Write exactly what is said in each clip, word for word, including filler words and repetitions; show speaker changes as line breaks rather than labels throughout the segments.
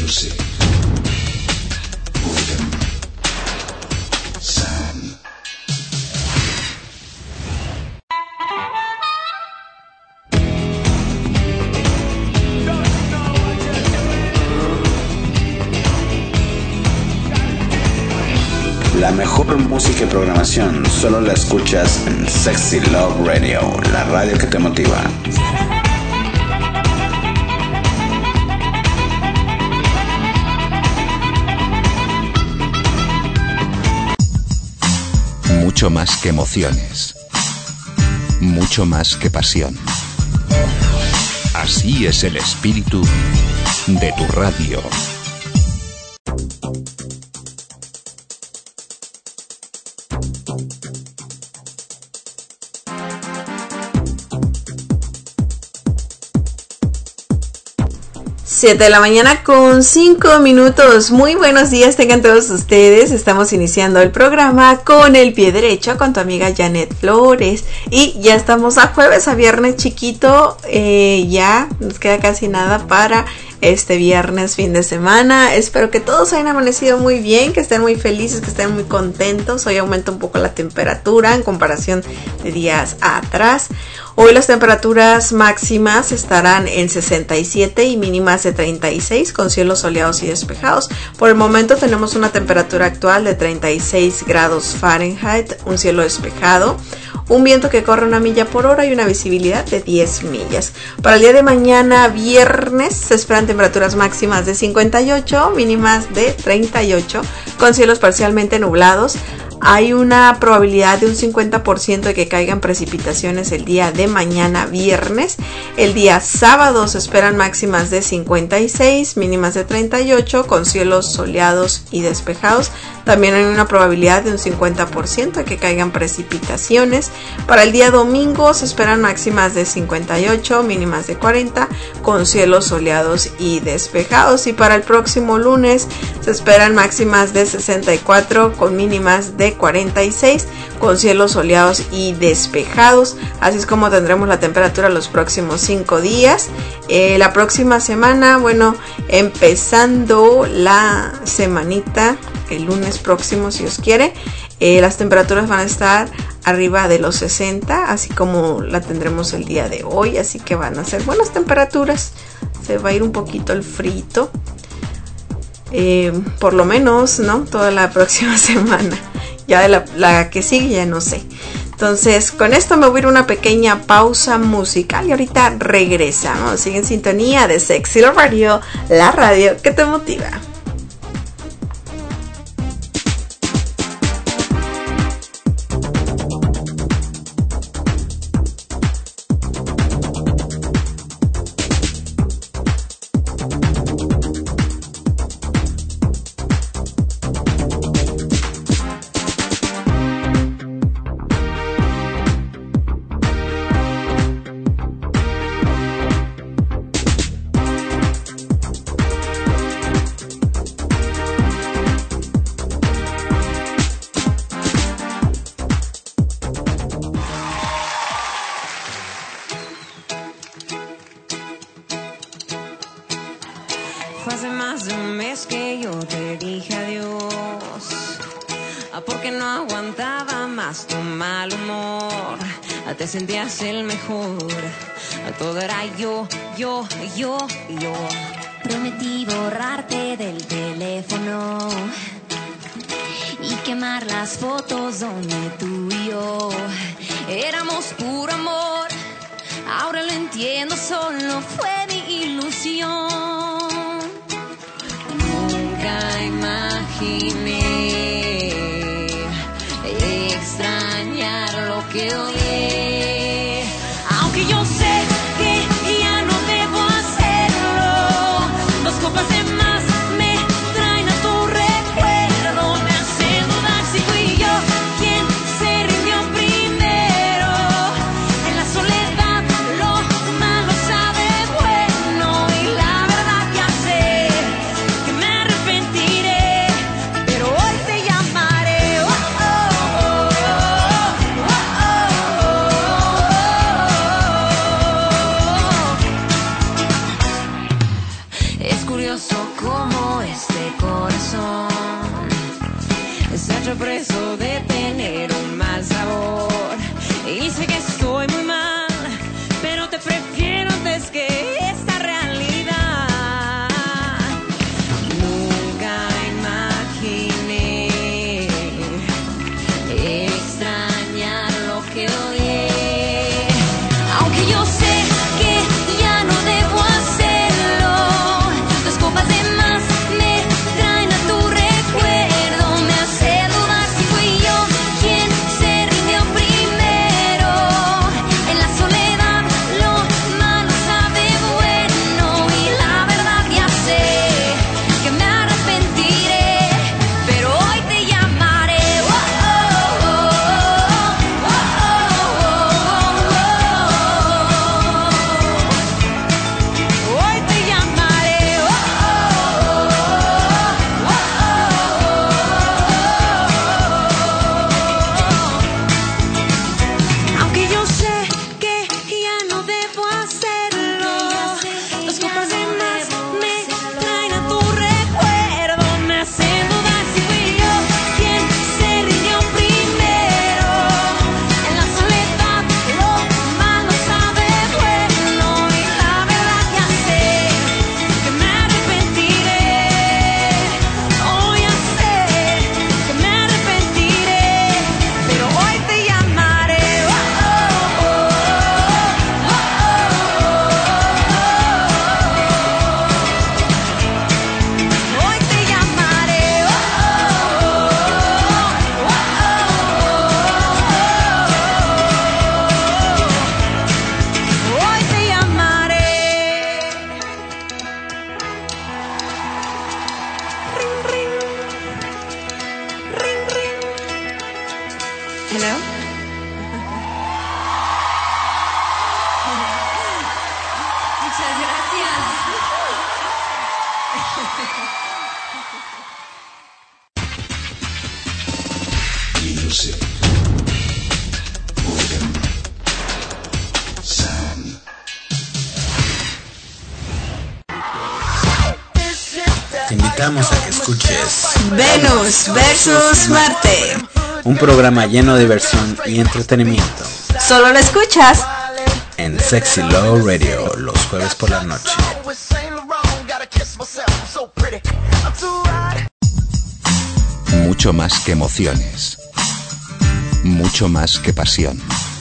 music. Boredom. Sam. La mejor música y programación solo la escuchas en Sexy Love Radio, la radio que te motiva.
Mucho más que emociones, mucho más que pasión. Así es el espíritu de tu radio.
siete de la mañana con cinco minutos. Muy buenos días tengan todos ustedes. Estamos iniciando el programa con el pie derecho con tu amiga Janet Flores. Y ya estamos a jueves, a viernes chiquito. Eh, ya nos queda casi nada para este viernes, fin de semana. Espero que todos hayan amanecido muy bien, que estén muy felices, que estén muy contentos. Hoy aumenta un poco la temperatura en comparación de días atrás. Hoy las temperaturas máximas estarán en sesenta y siete y mínimas de treinta y seis con cielos soleados y despejados. Por el momento tenemos una temperatura actual de treinta y seis grados Fahrenheit, un cielo despejado, un viento que corre una milla por hora y una visibilidad de diez millas. Para el día de mañana, viernes, se esperan temperaturas máximas de cincuenta y ocho, mínimas de treinta y ocho, con cielos parcialmente nublados. Hay una probabilidad de un cincuenta por ciento de que caigan precipitaciones el día de mañana viernes. El día sábado se esperan máximas de cincuenta y seis, mínimas de treinta y ocho, con cielos soleados y despejados. También hay una probabilidad de un cincuenta por ciento de que caigan precipitaciones. Para el día domingo se esperan máximas de cincuenta y ocho, mínimas de cuarenta, con cielos soleados y despejados. Y para el próximo lunes se esperan máximas de sesenta y cuatro, con mínimas de cuarenta y seis, con cielos soleados y despejados. Así es como tendremos la temperatura los próximos cinco días. Eh, la próxima semana, bueno, empezando la semanita, el lunes próximo, si Dios quiere, eh, las temperaturas van a estar arriba de los sesenta, así como la tendremos el día de hoy. Así que van a ser buenas temperaturas. Se va a ir un poquito el frito. Eh, por lo menos, ¿no? Toda la próxima semana. Ya de la, la que sigue ya no sé. Entonces, con esto me voy a ir a una pequeña pausa musical y ahorita regresamos. Sigue en sintonía de Sexy Love Radio, la radio que te motiva.
Te sentías el mejor, todo era yo, yo, yo, yo.
Prometí borrarte del teléfono y quemar las fotos donde tú y yo éramos puro amor. Ahora lo entiendo, solo fue mi ilusión.
Nunca imaginé extrañar lo que odié. Aunque yo sé que ya no debo hacerlo, dos copas de más me traen a tu recuerdo. Me hace dudar si fui yo quien se rindió primero. En la soledad lo malo sabe bueno, y la verdad ya sé que me arrepentiré, pero hoy te llamaré. Oh, oh, oh, oh, oh, oh.
peligroso como este corazón. Se ha hecho preso de tener un mal sabor. Y sé que estoy muy mal, pero te prefiero antes que esta realidad. Nunca imaginé extrañar lo que odié. Aunque yo sé que ya no debo hacerlo, dos copas de más me traen a tu recuerdo. Me hace dudar si fui yo quien se rindió primero. En la soledad lo malo sabe bueno, y la verdad ya sé que me arrepentiré, pero hoy te llamaré. Oh, oh, oh, oh, oh, oh. Hoy te llamaré. Oh, oh, oh, oh. Aunque yo sé que ya no debo hacerlo, dos copas de más me traen a tu recuerdo. Me hacen dudar si fui yo quien se rindió primero. En la soledad lo malo sabe bueno, y la verdad ya sé que me arrepentiré. Oh, ya sé que me arrepentiré, pero hoy te llamaré. Oh, oh, oh, oh, oh, oh. Hoy te llamaré. Oh, oh, oh, oh, oh. Hoy te llamaré. Ring, ring. Ring, ring. Hello. Muchas gracias.
Music. Organ. Sound.
Te invitamos a que escuches
Venus versus Marte.
un programa lleno de diversión y entretenimiento
Solo lo escuchas
en Sexy Love Radio los jueves por la noche.
Mucho más que emociones. Mucho más que pasión.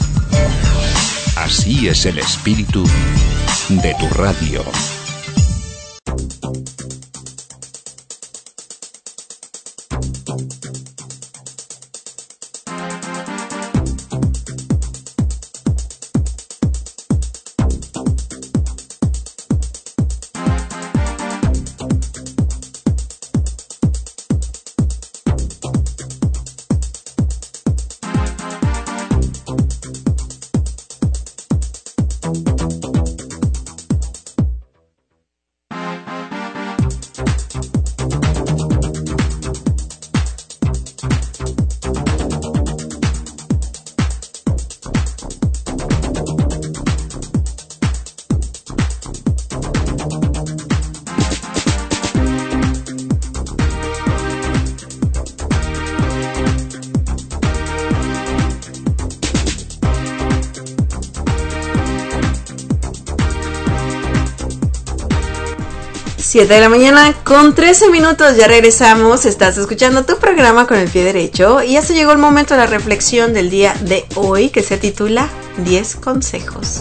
Así es el espíritu de tu radio.
siete de la mañana con trece minutos, ya regresamos. Estás escuchando tu programa Con el Pie Derecho y ya se llegó el momento de la reflexión del día de hoy, que se titula diez consejos.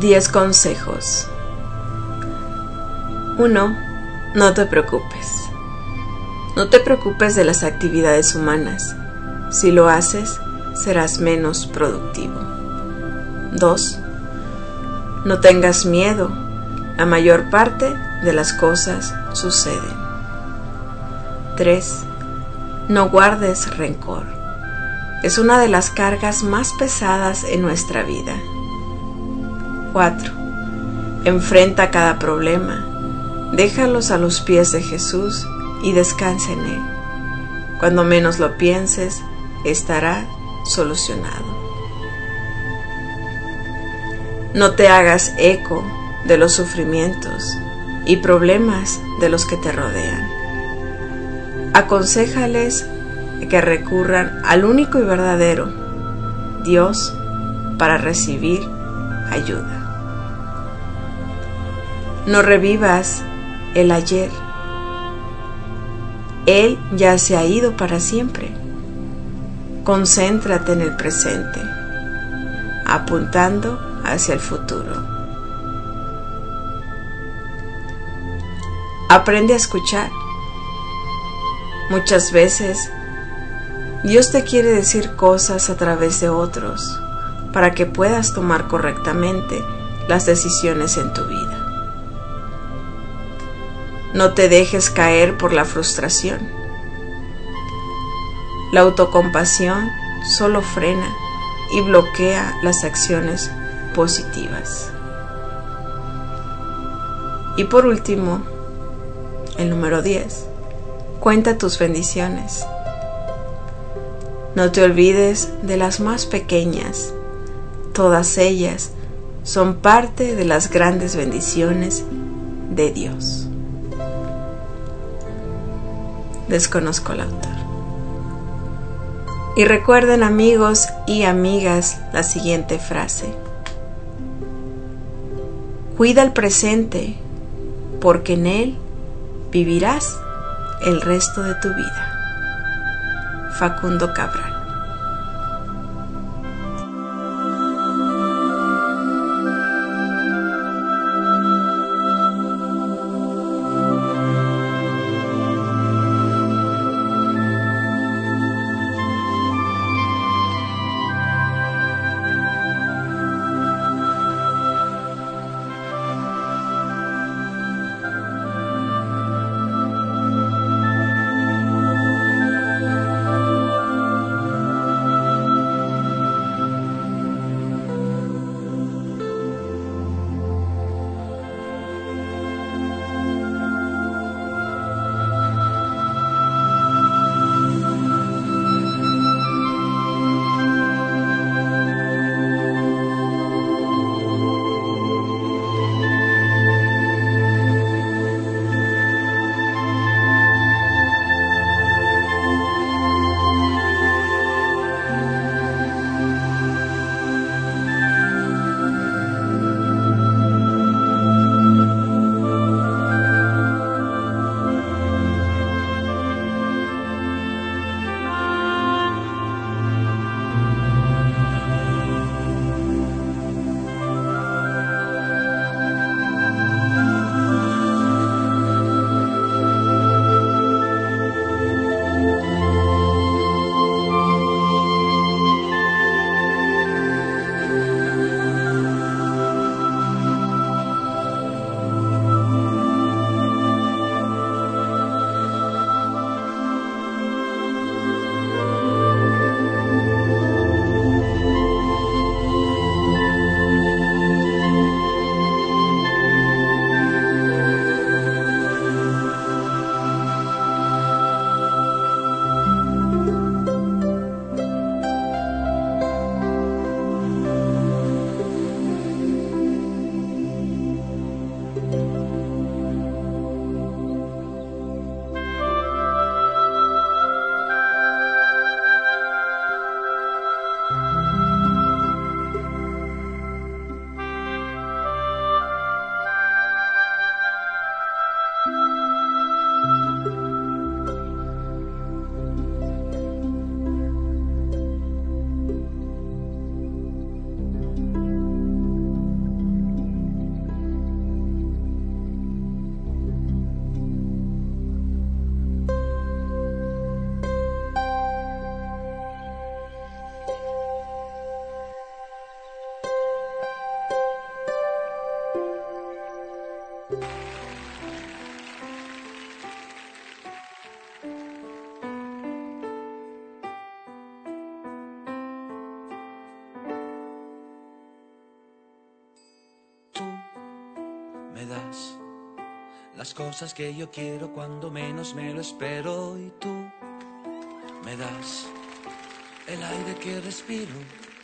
diez consejos. uno. No te preocupes. No te preocupes de las actividades humanas. Si lo haces, serás menos productivo. dos. No tengas miedo. La mayor parte de las cosas suceden. tres. No guardes rencor. Es una de las cargas más pesadas en nuestra vida. cuatro. Enfrenta cada problema. Déjalos a los pies de Jesús y descansa en Él. Cuando menos lo pienses, estará solucionado. No te hagas eco de los sufrimientos y problemas de los que te rodean. Aconséjales que recurran al único y verdadero Dios para recibir ayuda. No revivas el ayer. Él ya se ha ido para siempre. Concéntrate en el presente, apuntando hacia el futuro. Aprende a escuchar. Muchas veces Dios te quiere decir cosas a través de otros para que puedas tomar correctamente las decisiones en tu vida. No te dejes caer por la frustración. La autocompasión solo frena y bloquea las acciones positivas. Y por último, el número diez. Cuenta tus bendiciones. No te olvides de las más pequeñas. Todas ellas son parte de las grandes bendiciones de Dios. Desconozco el autor. Y recuerden, amigos y amigas, la siguiente frase. Cuida el presente, porque en él vivirás el resto de tu vida. Facundo Cabral.
Me das las cosas que yo quiero cuando menos me lo espero y tú me das el aire que respiro.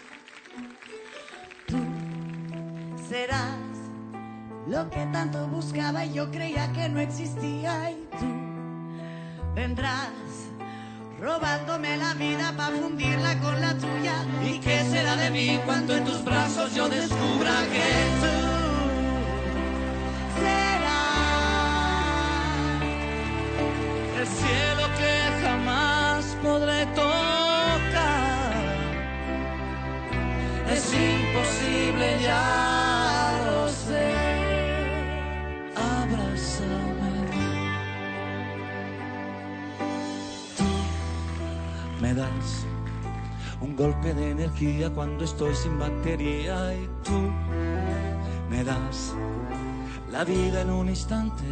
Tú serás lo que tanto buscaba y yo creía que no existía, y tú vendrás robándome la vida para fundirla con la tuya.
¿Y qué será de mí cuando en tus brazos yo descubra que tú
serás
el cielo que jamás podré tocar? Es imposible, ya lo sé. Abrázame. Tú me das un golpe de energía cuando estoy sin batería, y tú me das la vida en un instante.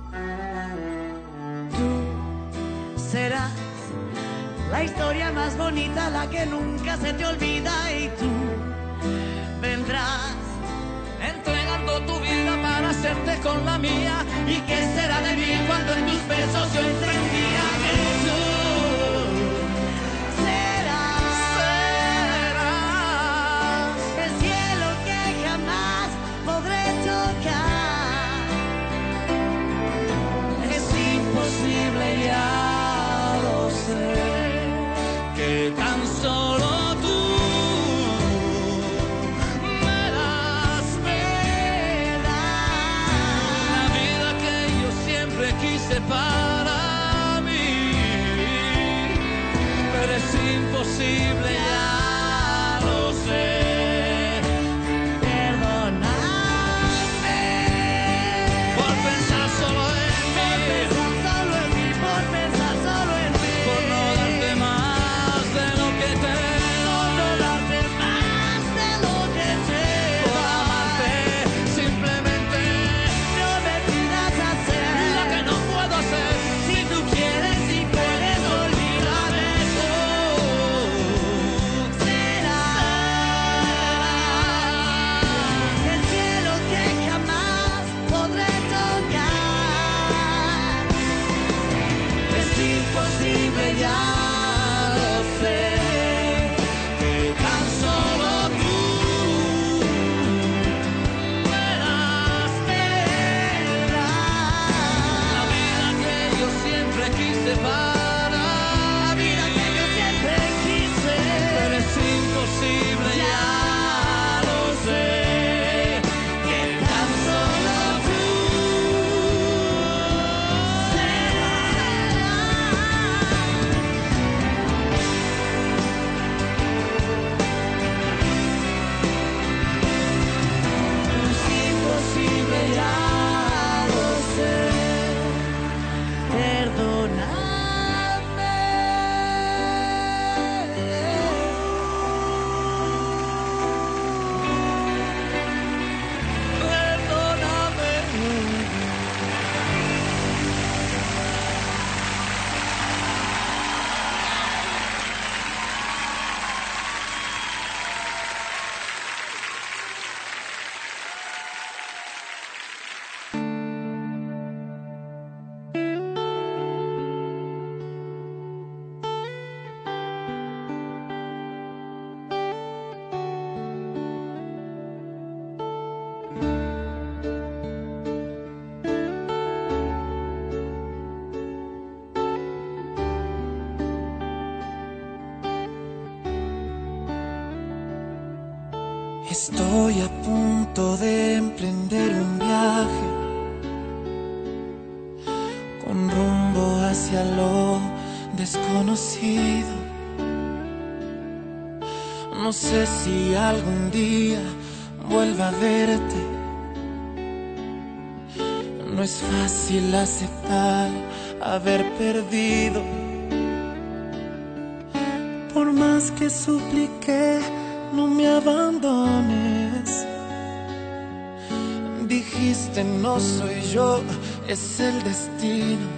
Tú serás la historia más bonita, la que nunca se te olvida, y tú vendrás
Entregando tu vida para hacerte con la mía. ¿Y qué será de mí cuando en tus besos yo entendía que tú
serás,
serás
el cielo que jamás podré tocar?
Es imposible, ya lo sé, que tan solo tú me das, me das la vida que yo siempre quise para mí. Pero es imposible, ya lo sé.
Perdóname
Por pensar solo en mí,
pensar solo en mí, por pensar solo en mí,
por no darte más de lo que te
por no darte más de lo que te
por amarte. Simplemente
no me pidas hacer
lo que no puedo hacer.
si tú quieres, si puedes olvidarme. Tú serás el cielo que jamás podré tocar.
Es imposible, ya lo sé, que tan solo tú me das, me das la vida que yo siempre quise para
La vida que yo siempre quise.
pero es imposible, ya lo sé, que tan solo tú es imposible, ya lo sé.
Perdóname.
Perdóname.
Estoy a punto de emprender un viaje con rumbo hacia lo desconocido. No sé si algún día vuelva a verte. No es fácil aceptar haber perdido. Por más que supliqué, no me abandones. Dijiste no soy yo, es el destino.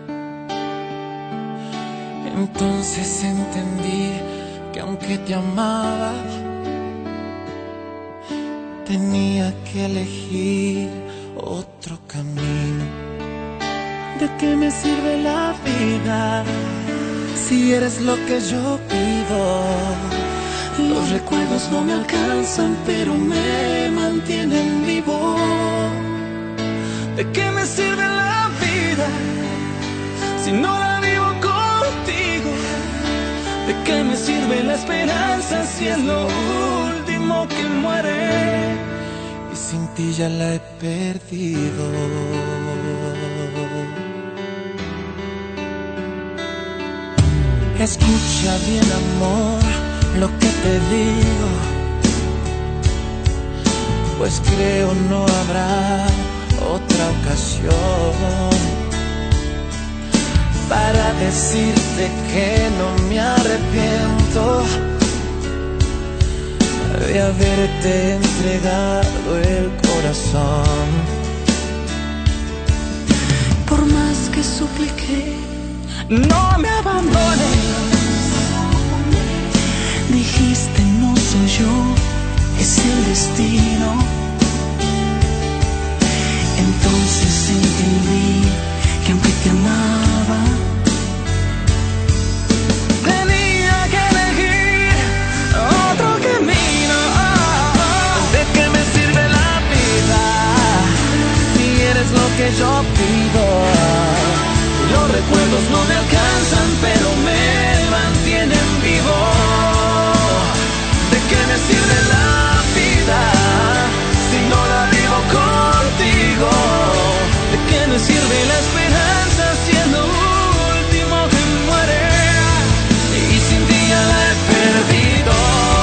Entonces entendí que aunque te amaba, tenía que elegir otro camino. ¿De qué me sirve la vida si eres lo que yo pido? Los recuerdos no me alcanzan, pero me mantienen vivo. ¿De qué me sirve la vida si no la vivo contigo? ¿De qué me sirve la esperanza si es lo último que muere? Y sin ti ya la he perdido. Escucha bien, amor, lo que te digo, pues creo no habrá otra ocasión para decirte que no me arrepiento de haberte entregado el corazón.
Por más que supliqué,
no me abandones.
Dijiste no soy yo, es el destino. Entonces entendí que aunque te amaba,
tenía que elegir otro camino. ¿De qué me sirve la vida si eres lo que yo pido? Los recuerdos no me alcanzan, pero me mantienen vivo. ¿De qué me sirve la vida si no la vivo contigo? ¿De qué me sirve la esperanza si es lo último que muere? Y sin ti ya la he perdido.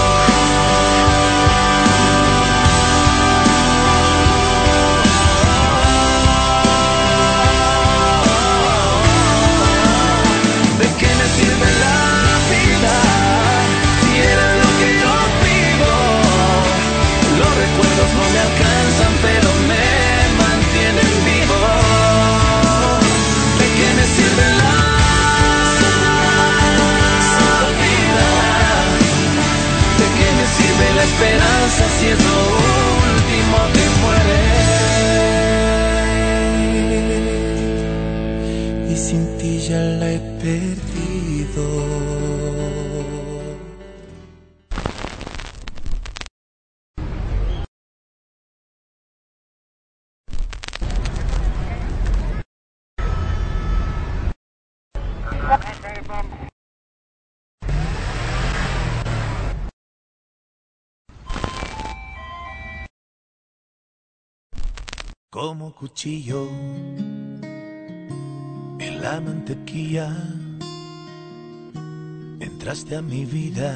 ¿De qué me sirve la vida si eres lo que yo pido? Los recuerdos no me alcanzan, pero me mantienen vivo. ¿De qué me sirve la vida? ¿De qué me sirve la esperanza si es lo último que muere? Y sin ti ya la he perdido. Como cuchillo en la mantequilla, entraste a mi vida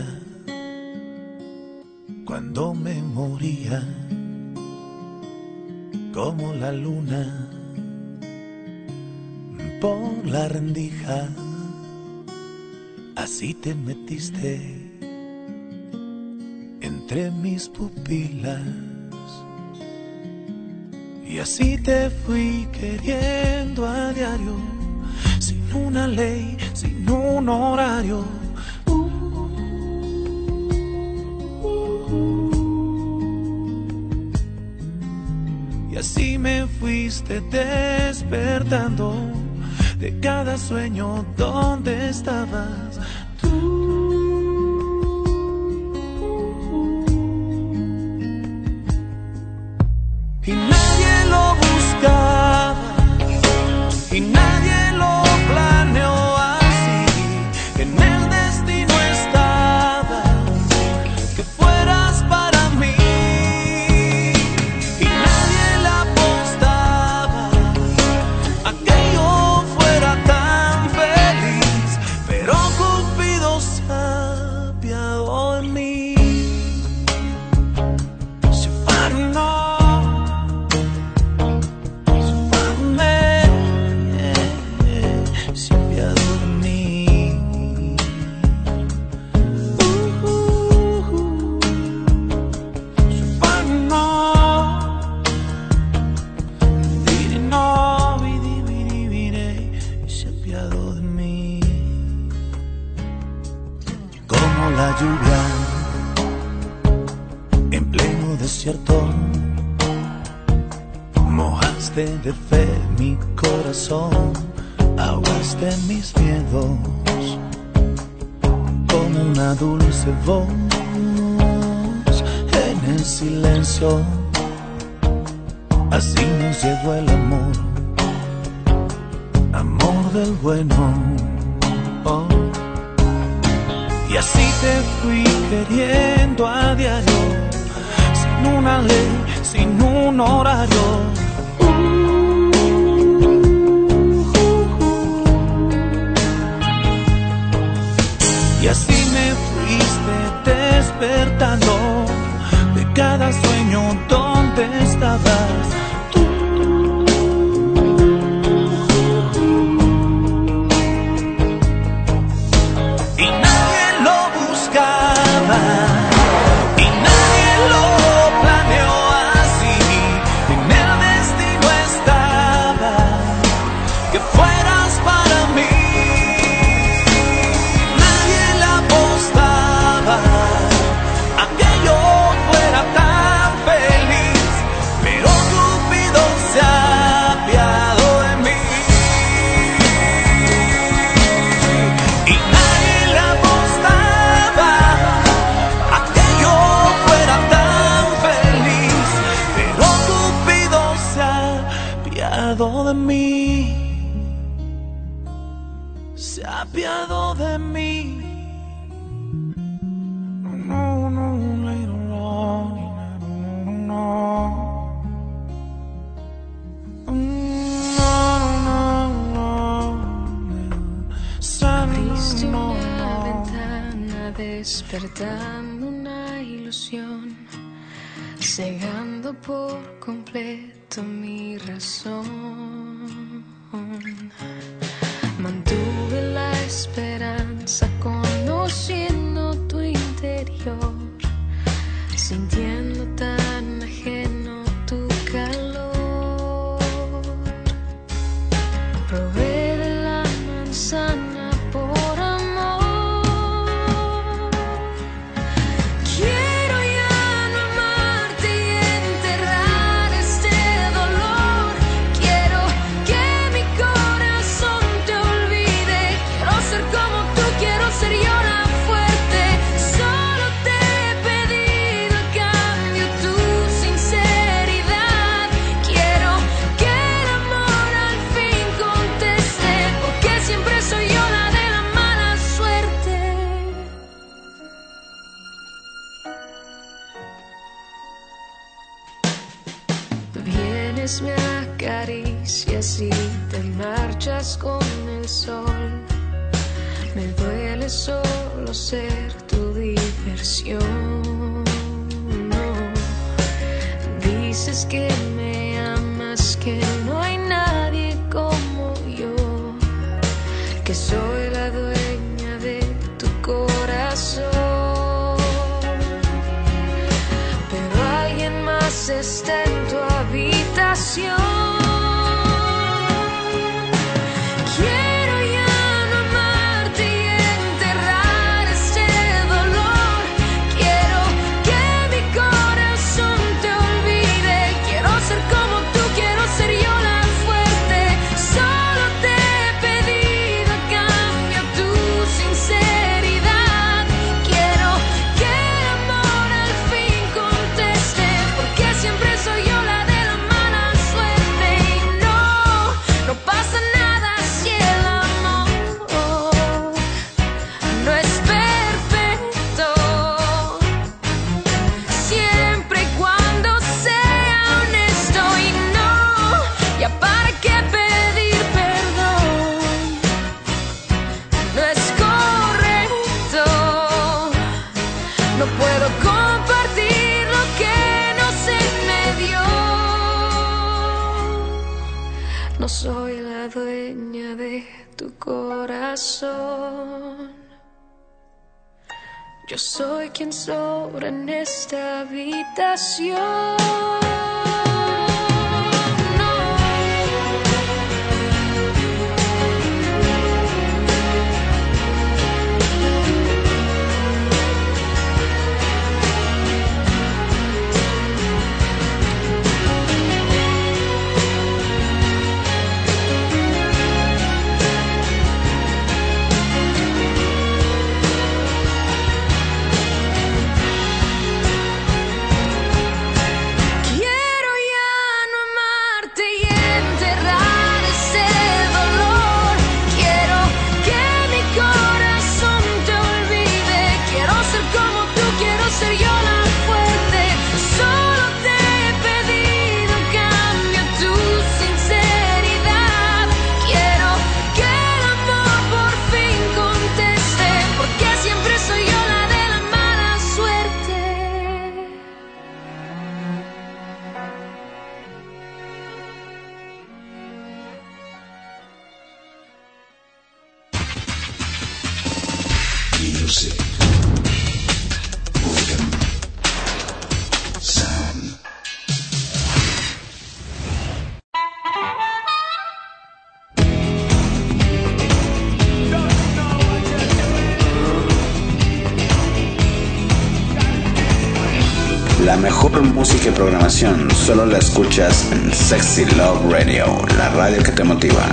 cuando me moría. Como la luna por la rendija, así te metiste entre mis pupilas. Y así te fui queriendo a diario, sin una ley, sin un horario. Y así me fuiste despertando de cada sueño donde estabas tú. Y nadie lo buscaba, y nadie lo planeó así. En el destino estaba que fueras para mí. Y nadie le apostaba a que yo fuera tan feliz, pero Cupido se apiadó de mí. Se afanó. Lluvia en pleno desierto, mojando
llenaste de fe mi corazón, ahogaste mis miedos con una dulce voz en el silencio. Así nos llegó el amor, amor del bueno. Oh. Y así te fui queriendo a diario, sin una ley, sin un horario. Uh, uh, uh. Y así me fuiste despertando de cada sueño donde estabas tú. Y nadie lo buscaba, y nadie lo planeó así. En el destino estaba que fueras para mí. Nadie le apostaba a que yo fuera tan feliz, pero Cupido se ha apiado de mí. Y nadie le apostaba a que yo fuera tan feliz, pero Cupido se ha apiado de mí. Se ha apiado de mí. No, no, later on, no, no,
Abriste una ventana despertando una ilusión, cegando por completo mi razón. Mantuve la esperanza conociendo tu interior, sintiendo tan ajeno tu calor. Probé de la manzana por amor. Quiero ya no amarte y enterrar este dolor. Quiero que mi corazón te olvide. Quiero ser como tú, quiero ser yo la fuerte. Solo te he pedido a cambio tu sinceridad. Quiero que el amor al fin conteste, porque siempre soy yo la de la mala suerte. Vienes, me acaricias y te marchas con el sol. Me duele solo ser tu diversión. No. Dices que me amas, que no hay nadie como yo, que soy la dueña de tu corazón. Pero alguien más está en tu habitación. Quiero ya no amarte y enterrar este dolor. Quiero que mi corazón te olvide. Quiero ser como tú, quiero ser yo la fuerte. Solo te he pedido a cambio tu sinceridad. Quiero que el amor al fin conteste, porque siempre soy yo la de la mala suerte. Y no, no pasa nada si el amor no es perfecto. Siempre y cuando sea honesto. Y no, ya para qué pedir perdón. No es correcto. No puedo compartir lo que no se me dio. No soy la dueña de tu corazón. Yo soy quien sobra en esta habitación. No.
Music. Organ. Sound.
La mejor música y programación solo la escuchas en Sexy Love Radio, la radio que te motiva.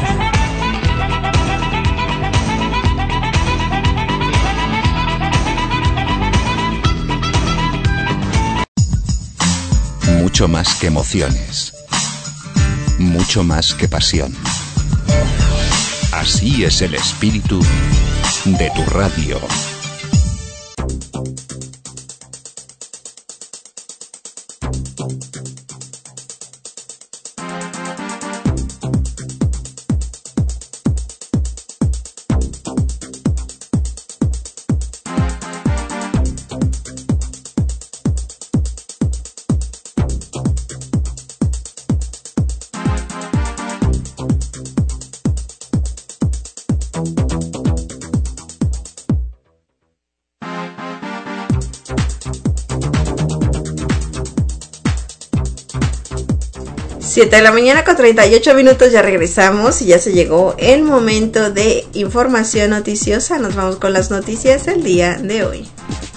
Mucho más que emociones. Mucho más que pasión. Así es el espíritu de tu radio.
siete de la mañana con treinta y ocho minutos, ya regresamos y ya se llegó el momento de información noticiosa. Nos vamos con las noticias del día de hoy.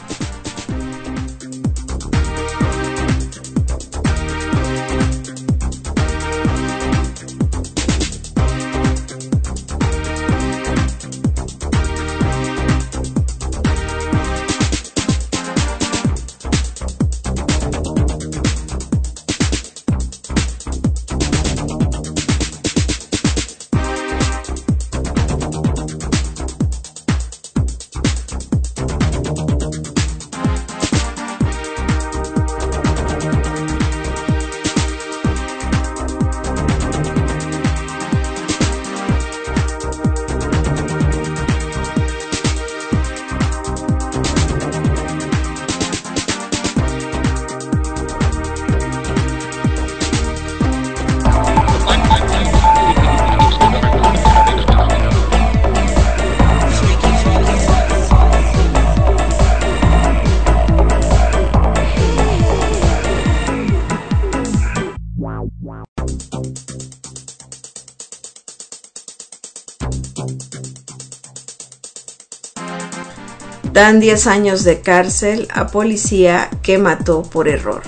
Dan diez años de cárcel a policía que mató por error.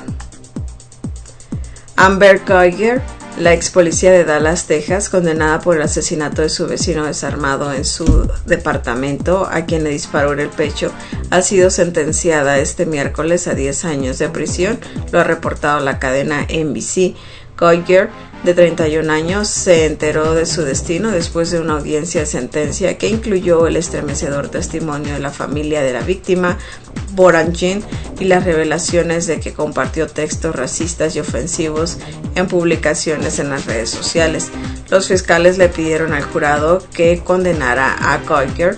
Amber Guyger, la ex policía de Dallas, Texas, condenada por el asesinato de su vecino desarmado en su departamento, a quien le disparó en el pecho, ha sido sentenciada este miércoles a diez años de prisión, lo ha reportado la cadena N B C. Guyger, de treinta y un años, se enteró de su destino después de una audiencia de sentencia que incluyó el estremecedor testimonio de la familia de la víctima, Boran Jean, y las revelaciones de que compartió textos racistas y ofensivos en publicaciones en las redes sociales. Los fiscales le pidieron al jurado que condenara a Guyger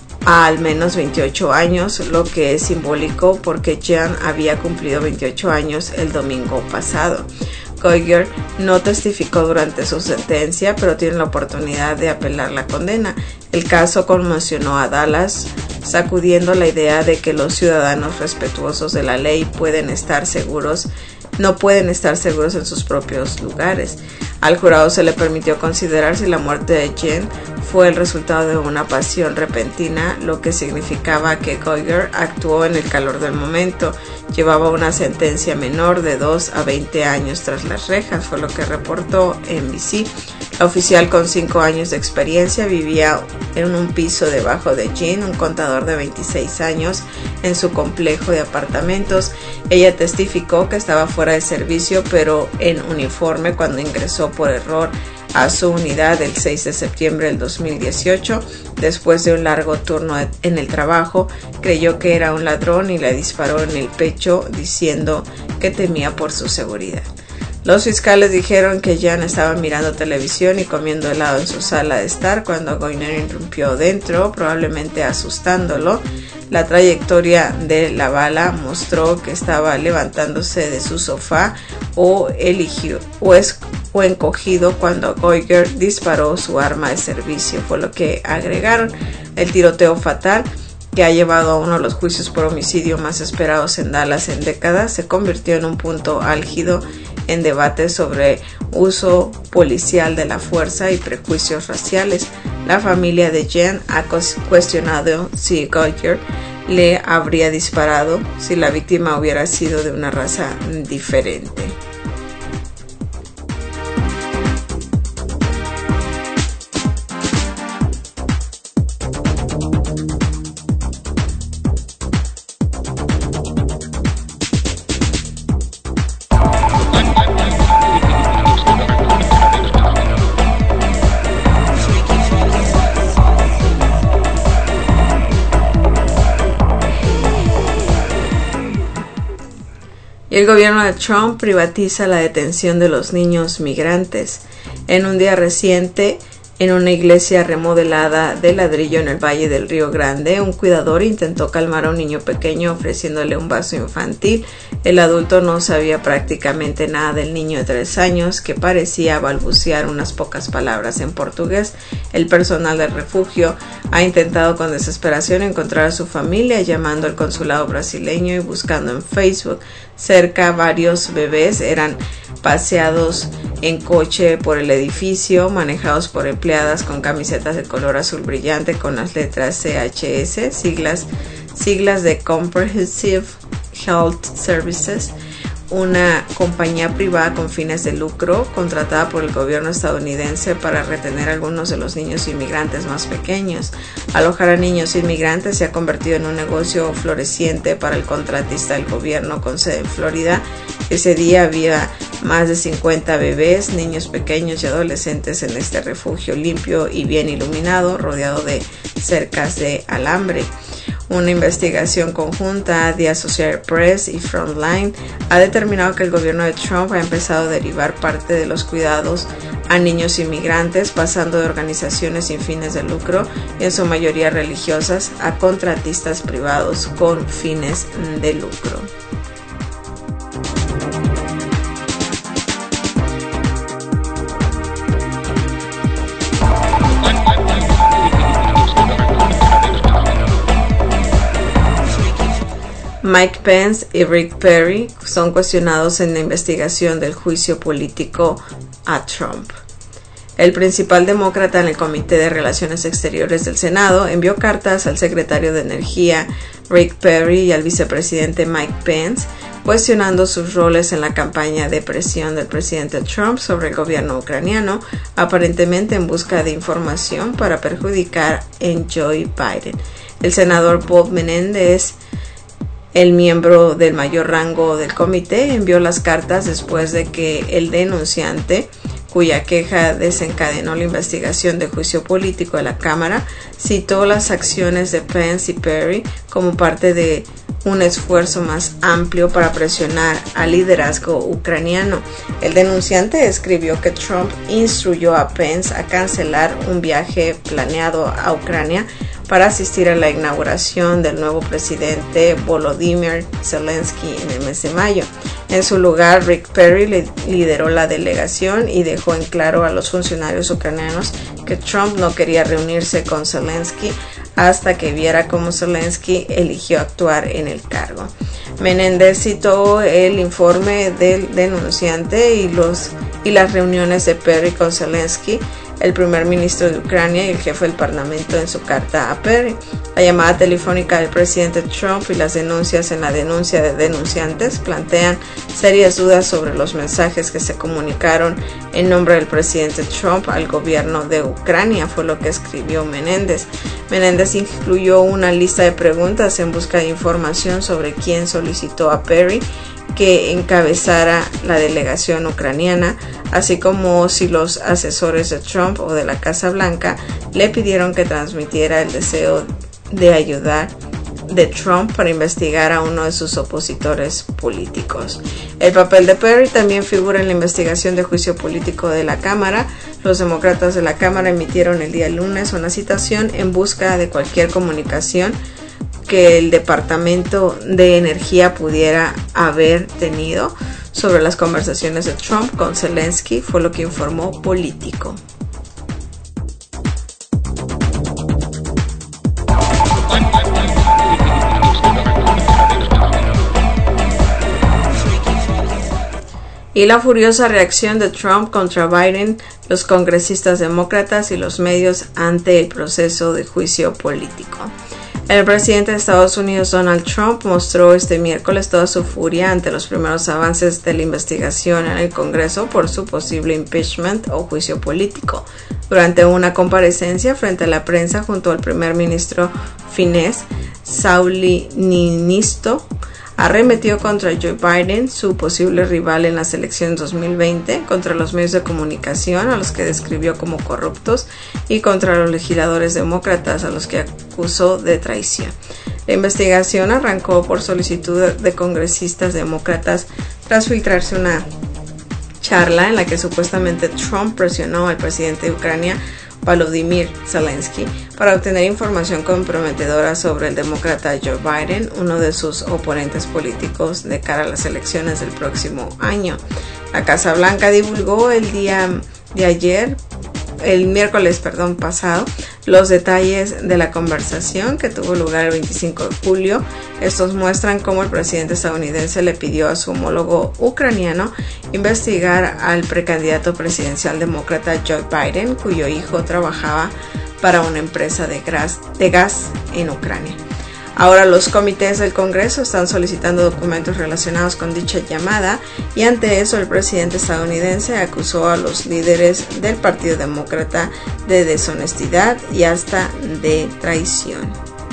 a al menos veintiocho años, lo que es simbólico porque Jean había cumplido veintiocho años el domingo pasado. Guyger no testificó durante su sentencia, pero tiene la oportunidad de apelar la condena. El caso conmocionó a Dallas, sacudiendo la idea de que los ciudadanos respetuosos de la ley pueden estar seguros, no pueden estar seguros en sus propios lugares. Al jurado se le permitió considerar si la muerte de Jean fue el resultado de una pasión repentina, lo que significaba que Guyger actuó en el calor del momento. Llevaba una sentencia menor de dos a veinte años tras las rejas, fue lo que reportó N B C. La oficial, con cinco años de experiencia, vivía en un piso debajo de Jean, un contador de veintiséis años, en su complejo de apartamentos. Ella testificó que estaba fuera de servicio, pero en uniforme cuando ingresó por error a su unidad el seis de septiembre del dos mil dieciocho. Después de un largo turno en el trabajo, creyó que era un ladrón y le disparó en el pecho, diciendo que temía por su seguridad. Los fiscales dijeron que Jean estaba mirando televisión y comiendo helado en su sala de estar cuando Guyger irrumpió dentro, probablemente asustándolo. La trayectoria de la bala mostró que estaba levantándose de su sofá o, eligió, o, es, o encogido cuando Guyger disparó su arma de servicio, fue lo que agregaron. El tiroteo fatal, que ha llevado a uno de los juicios por homicidio más esperados en Dallas en décadas, se convirtió en un punto álgido en debate sobre uso policial de la fuerza y prejuicios raciales. La familia de Jen ha cuestionado si Goyer le habría disparado si la víctima hubiera sido de una raza diferente. El gobierno de Trump privatiza la detención de los niños migrantes. En un día reciente, en una iglesia remodelada de ladrillo en el Valle del Río Grande, un cuidador intentó calmar a un niño pequeño ofreciéndole un vaso infantil. El adulto no sabía prácticamente nada del niño de tres años, que parecía balbucear unas pocas palabras en portugués. El personal del refugio ha intentado con desesperación encontrar a su familia, llamando al consulado brasileño y buscando en Facebook. Cerca, varios bebés eran paseados en coche por el edificio, manejados por empleadas con camisetas de color azul brillante con las letras C H S, siglas, siglas de Comprehensive Health Services, una compañía privada con fines de lucro contratada por el gobierno estadounidense para retener a algunos de los niños inmigrantes más pequeños. Alojar a niños inmigrantes se ha convertido en un negocio floreciente para el contratista del gobierno con sede en Florida. Ese día había más de cincuenta bebés, niños pequeños y adolescentes en este refugio limpio y bien iluminado, rodeado de cercas de alambre. Una investigación conjunta de Associated Press y Frontline ha determinado que el gobierno de Trump ha empezado a derivar parte de los cuidados a niños inmigrantes, pasando de organizaciones sin fines de lucro, en su mayoría religiosas, a contratistas privados con fines de lucro. Mike Pence y Rick Perry son cuestionados en la investigación del juicio político a Trump. El principal demócrata en el Comité de Relaciones Exteriores del Senado envió cartas al secretario de Energía Rick Perry y al vicepresidente Mike Pence cuestionando sus roles en la campaña de presión del presidente Trump sobre el gobierno ucraniano, aparentemente en busca de información para perjudicar en Joe Biden. El senador Bob Menendez, el miembro del mayor rango del comité, envió las cartas después de que el denunciante, cuya queja desencadenó la investigación de juicio político de la Cámara, citó las acciones de Pence y Perry como parte de un esfuerzo más amplio para presionar al liderazgo ucraniano. El denunciante escribió que Trump instruyó a Pence a cancelar un viaje planeado a Ucrania para asistir a la inauguración del nuevo presidente Volodymyr Zelensky en el mes de mayo. En su lugar, Rick Perry lideró la delegación y dejó en claro a los funcionarios ucranianos que Trump no quería reunirse con Zelensky hasta que viera cómo Zelensky eligió actuar en el cargo. Menendez citó el informe del denunciante y, los, y las reuniones de Perry con Zelensky, el primer ministro de Ucrania y el jefe del parlamento, en su carta a Perry. La llamada telefónica del presidente Trump y las denuncias en la denuncia de denunciantes plantean serias dudas sobre los mensajes que se comunicaron en nombre del presidente Trump al gobierno de Ucrania, fue lo que escribió Menendez. Menendez incluyó una lista de preguntas en busca de información sobre quién solicitó a Perry que encabezara la delegación ucraniana, así como si los asesores de Trump o de la Casa Blanca le pidieron que transmitiera el deseo de ayudar de Trump para investigar a uno de sus opositores políticos. El papel de Perry también figura en la investigación de juicio político de la Cámara. Los demócratas de la Cámara emitieron el día lunes una citación en busca de cualquier comunicación que el Departamento de Energía pudiera haber tenido sobre las conversaciones de Trump con Zelensky, fue lo que informó Político. y la furiosa reacción de Trump contra Biden, los congresistas demócratas y los medios ante el proceso de juicio político. El presidente de Estados Unidos, Donald Trump, mostró este miércoles toda su furia ante los primeros avances de la investigación en el Congreso por su posible impeachment o juicio político. Durante una comparecencia frente a la prensa junto al primer ministro finés, Sauli Niinisto, arremetió contra Joe Biden, su posible rival en las elecciones dos mil veinte, contra los medios de comunicación, a los que describió como corruptos, y contra los legisladores demócratas, a los que acusó de traición. La investigación arrancó por solicitud de congresistas demócratas tras filtrarse una charla en la que supuestamente Trump presionó al presidente de Ucrania, Volodymyr Zelensky, para obtener información comprometedora sobre el demócrata Joe Biden, uno de sus oponentes políticos de cara a las elecciones del próximo año. La Casa Blanca divulgó el día de ayer, el miércoles, perdón, pasado, los detalles de la conversación que tuvo lugar el veinticinco de julio. Estos muestran cómo el presidente estadounidense le pidió a su homólogo ucraniano investigar al precandidato presidencial demócrata Joe Biden, cuyo hijo trabajaba para una empresa de gas, de gas en Ucrania. Ahora los comités del Congreso están solicitando documentos relacionados con dicha llamada, y ante eso el presidente estadounidense acusó a los líderes del Partido Demócrata de deshonestidad y hasta de traición.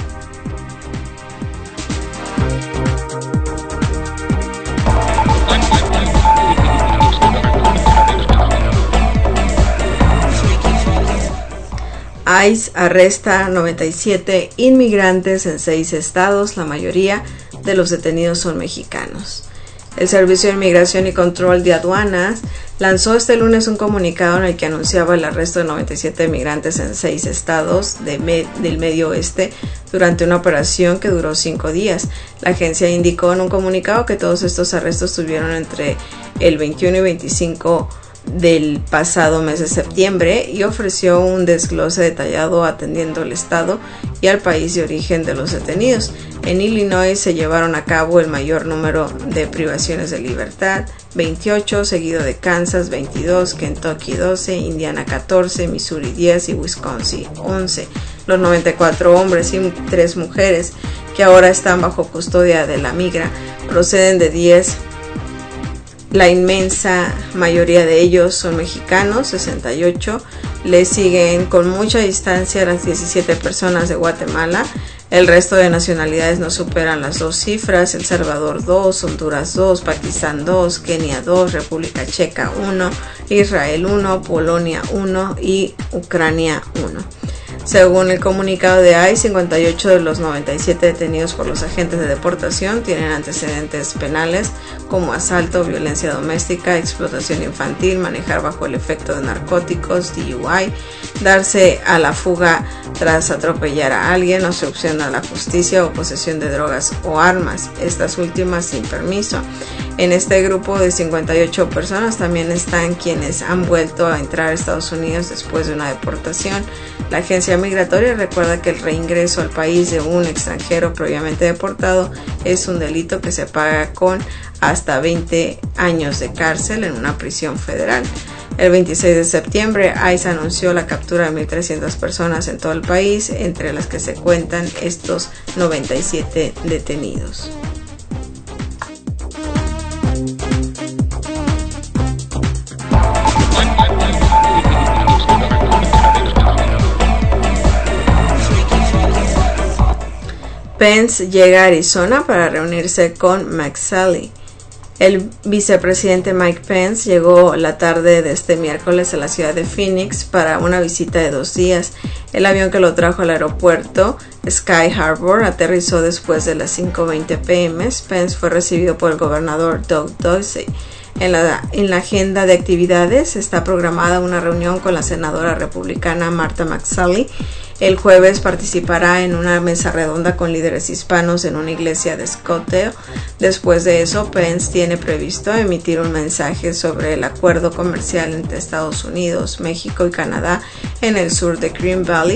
ICE arresta noventa y siete inmigrantes en seis estados, la mayoría de los detenidos son mexicanos. El Servicio de Inmigración y Control de Aduanas lanzó este lunes un comunicado en el que anunciaba el arresto de noventa y siete inmigrantes en seis estados de me- del Medio Oeste durante una operación que duró cinco días. La agencia indicó en un comunicado que todos estos arrestos tuvieron entre el veintiuno y veinticinco del pasado mes de septiembre y ofreció un desglose detallado atendiendo al estado y al país de origen de los detenidos. En Illinois se llevaron a cabo el mayor número de privaciones de libertad, veintiocho, seguido de Kansas veintidós, Kentucky doce, Indiana catorce, Missouri diez y Wisconsin once. Los noventa y cuatro hombres y tres mujeres que ahora están bajo custodia de la migra proceden de diez. La inmensa mayoría de ellos son mexicanos, sesenta y ocho. Le siguen con mucha distancia las diecisiete personas de Guatemala. El resto de nacionalidades no superan las dos cifras: El Salvador dos, Honduras dos, Pakistán dos, Kenia dos, República Checa uno, Israel uno, Polonia uno y Ucrania uno. Según el comunicado de ICE, cincuenta y ocho de los noventa y siete detenidos por los agentes de deportación tienen antecedentes penales como asalto, violencia doméstica, explotación infantil, manejar bajo el efecto de narcóticos, D U I, darse a la fuga tras atropellar a alguien, obstrucción a la justicia o posesión de drogas o armas, estas últimas sin permiso. En este grupo de cincuenta y ocho personas también están quienes han vuelto a entrar a Estados Unidos después de una deportación. La agencia migratoria recuerda que el reingreso al país de un extranjero previamente deportado es un delito que se paga con hasta veinte años de cárcel en una prisión federal. El veintiséis de septiembre, ICE anunció la captura de mil trescientas personas en todo el país, entre las que se cuentan estos noventa y siete detenidos. Pence llega a Arizona para reunirse con McSally. El vicepresidente Mike Pence llegó la tarde de este miércoles a la ciudad de Phoenix para una visita de dos días. El avión que lo trajo al aeropuerto Sky Harbor aterrizó después de las cinco veinte pm. Pence fue recibido por el gobernador Doug Ducey. En la, en la agenda de actividades está programada una reunión con la senadora republicana Martha McSally. El jueves participará en una mesa redonda con líderes hispanos en una iglesia de Scottsdale. Después de eso, Pence tiene previsto emitir un mensaje sobre el acuerdo comercial entre Estados Unidos, México y Canadá en el sur de Green Valley.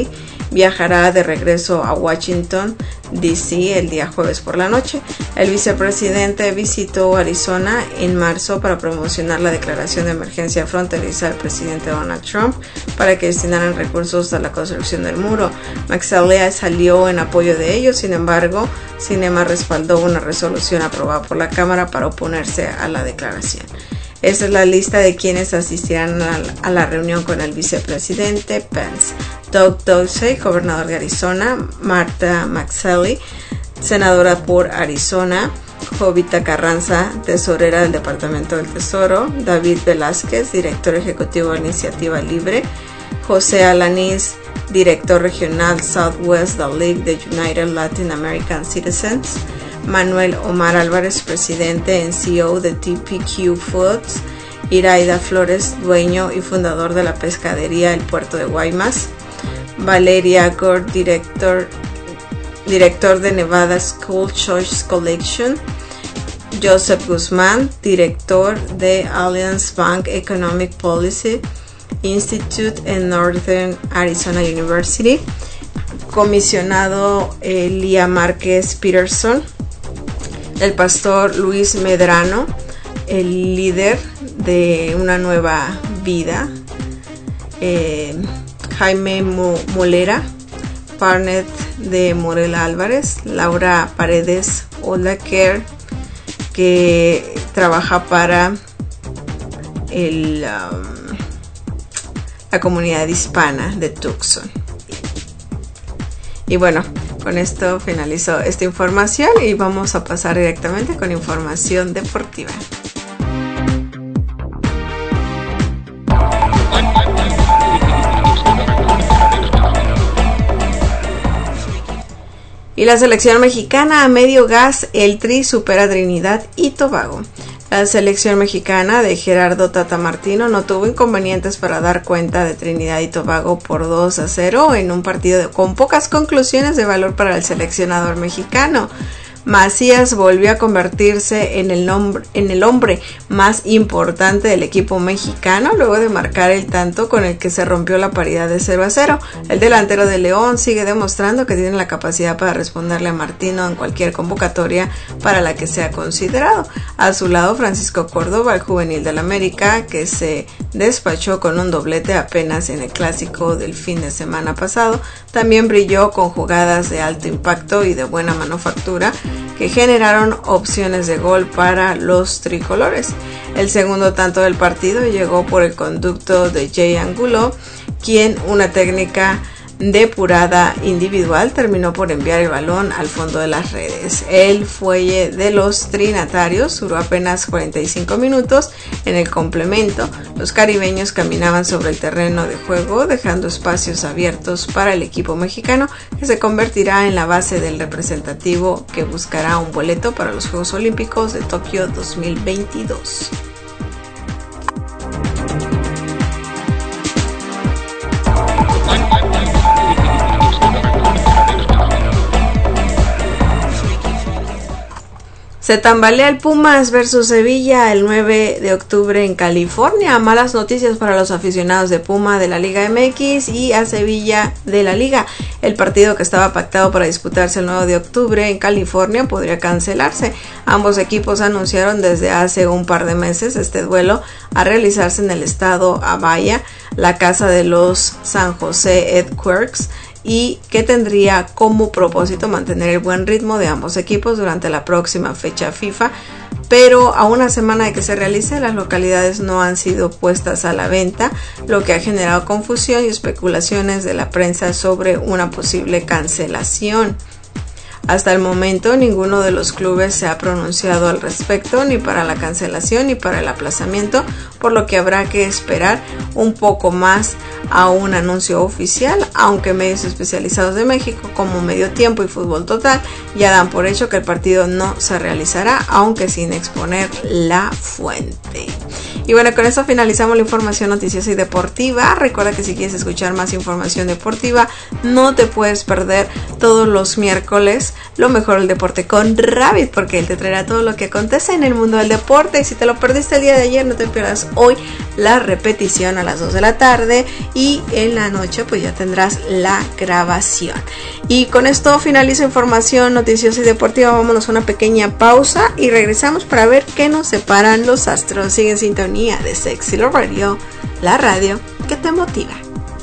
viajará de regreso a Washington, D C el día jueves por la noche. El vicepresidente visitó Arizona en marzo para promocionar la declaración de emergencia fronteriza del presidente Donald Trump para que destinaran recursos a la construcción del muro. McSally salió en apoyo de ellos, sin embargo, Sinema respaldó una resolución aprobada por la Cámara para oponerse a la declaración. Esta es la lista de quienes asistirán a la, a la reunión con el vicepresidente Pence. Doug Ducey, gobernador de Arizona; Martha McSally, senadora por Arizona; Jovita Carranza, tesorera del Departamento del Tesoro; David Velázquez, director ejecutivo de Iniciativa Libre; José Alanís, director regional Southwest de League de United Latin American Citizens; Manuel Omar Álvarez, presidente and C E O de T P Q Foods; Iraida Flores, dueño y fundador de la pescadería El Puerto de Guaymas; Valeria Gord, director, director de Nevada School Choice Collection; Joseph Guzmán, director de Alliance Bank Economic Policy Institute en Northern Arizona University; comisionado Elia Márquez Peterson; el pastor Luis Medrano, el líder de Una Nueva Vida; eh, Jaime Molera, partner de Morela Álvarez; Laura Paredes Oldaker, que trabaja para el, um, la comunidad hispana de Tucson. Y bueno, con esto finalizo esta información y vamos a pasar directamente con información deportiva. Y la selección mexicana a medio gas, el Tri supera a Trinidad y Tobago. La selección mexicana de Gerardo Tata Martino no tuvo inconvenientes para dar cuenta de Trinidad y Tobago por dos a cero en un partido de, con pocas conclusiones de valor para el seleccionador mexicano. Macías volvió a convertirse en el, nombre, en el hombre más importante del equipo mexicano luego de marcar el tanto con el que se rompió la paridad de cero a cero. El delantero de León sigue demostrando que tiene la capacidad para responderle a Martino en cualquier convocatoria para la que sea considerado. A su lado, Francisco Córdoba, el juvenil del América, que se despachó con un doblete apenas en el clásico del fin de semana pasado, también brilló con jugadas de alto impacto y de buena manufactura que generaron opciones de gol para los tricolores. El segundo tanto del partido llegó por el conducto de Jay Angulo, quien una técnica depurada individual terminó por enviar el balón al fondo de las redes. El fuelle de los trinatarios duró apenas cuarenta y cinco minutos. En el complemento, los caribeños caminaban sobre el terreno de juego, dejando espacios abiertos para el equipo mexicano, que se convertirá en la base del representativo que buscará un boleto para los Juegos Olímpicos de Tokio dos mil veintidós. Se tambalea el Pumas versus Sevilla el nueve de octubre en California. Malas noticias para los aficionados de Puma de la Liga M X y a Sevilla de la Liga. El partido que estaba pactado para disputarse el nueve de octubre en California podría cancelarse. Ambos equipos anunciaron desde hace un par de meses este duelo a realizarse en el estado Avaya, la casa de los San José Earthquakes, y que tendría como propósito mantener el buen ritmo de ambos equipos durante la próxima fecha FIFA, pero a una semana de que se realice, las localidades no han sido puestas a la venta, lo que ha generado confusión y especulaciones de la prensa sobre una posible cancelación. Hasta el momento, ninguno de los clubes se ha pronunciado al respecto, ni para la cancelación ni para el aplazamiento, por lo que habrá que esperar un poco más a un anuncio oficial, aunque medios especializados de México como Medio Tiempo y Fútbol Total ya dan por hecho que el partido no se realizará, aunque sin exponer la fuente. Y bueno, con esto finalizamos la información noticiosa y deportiva. Recuerda que si quieres escuchar más información deportiva, no te puedes perder todos los miércoles lo mejor del deporte con Rabbit, porque él te traerá todo lo que acontece en el mundo del deporte. Y si te lo perdiste el día de ayer, no te pierdas hoy la repetición a las dos de la tarde y en la noche pues ya tendrás la grabación. Y con esto finalizo información noticiosa y deportiva. Vámonos a una pequeña pausa y regresamos para ver qué nos separan los astros. Sigue en sintonía de Sexy Love Radio, la radio que te motiva.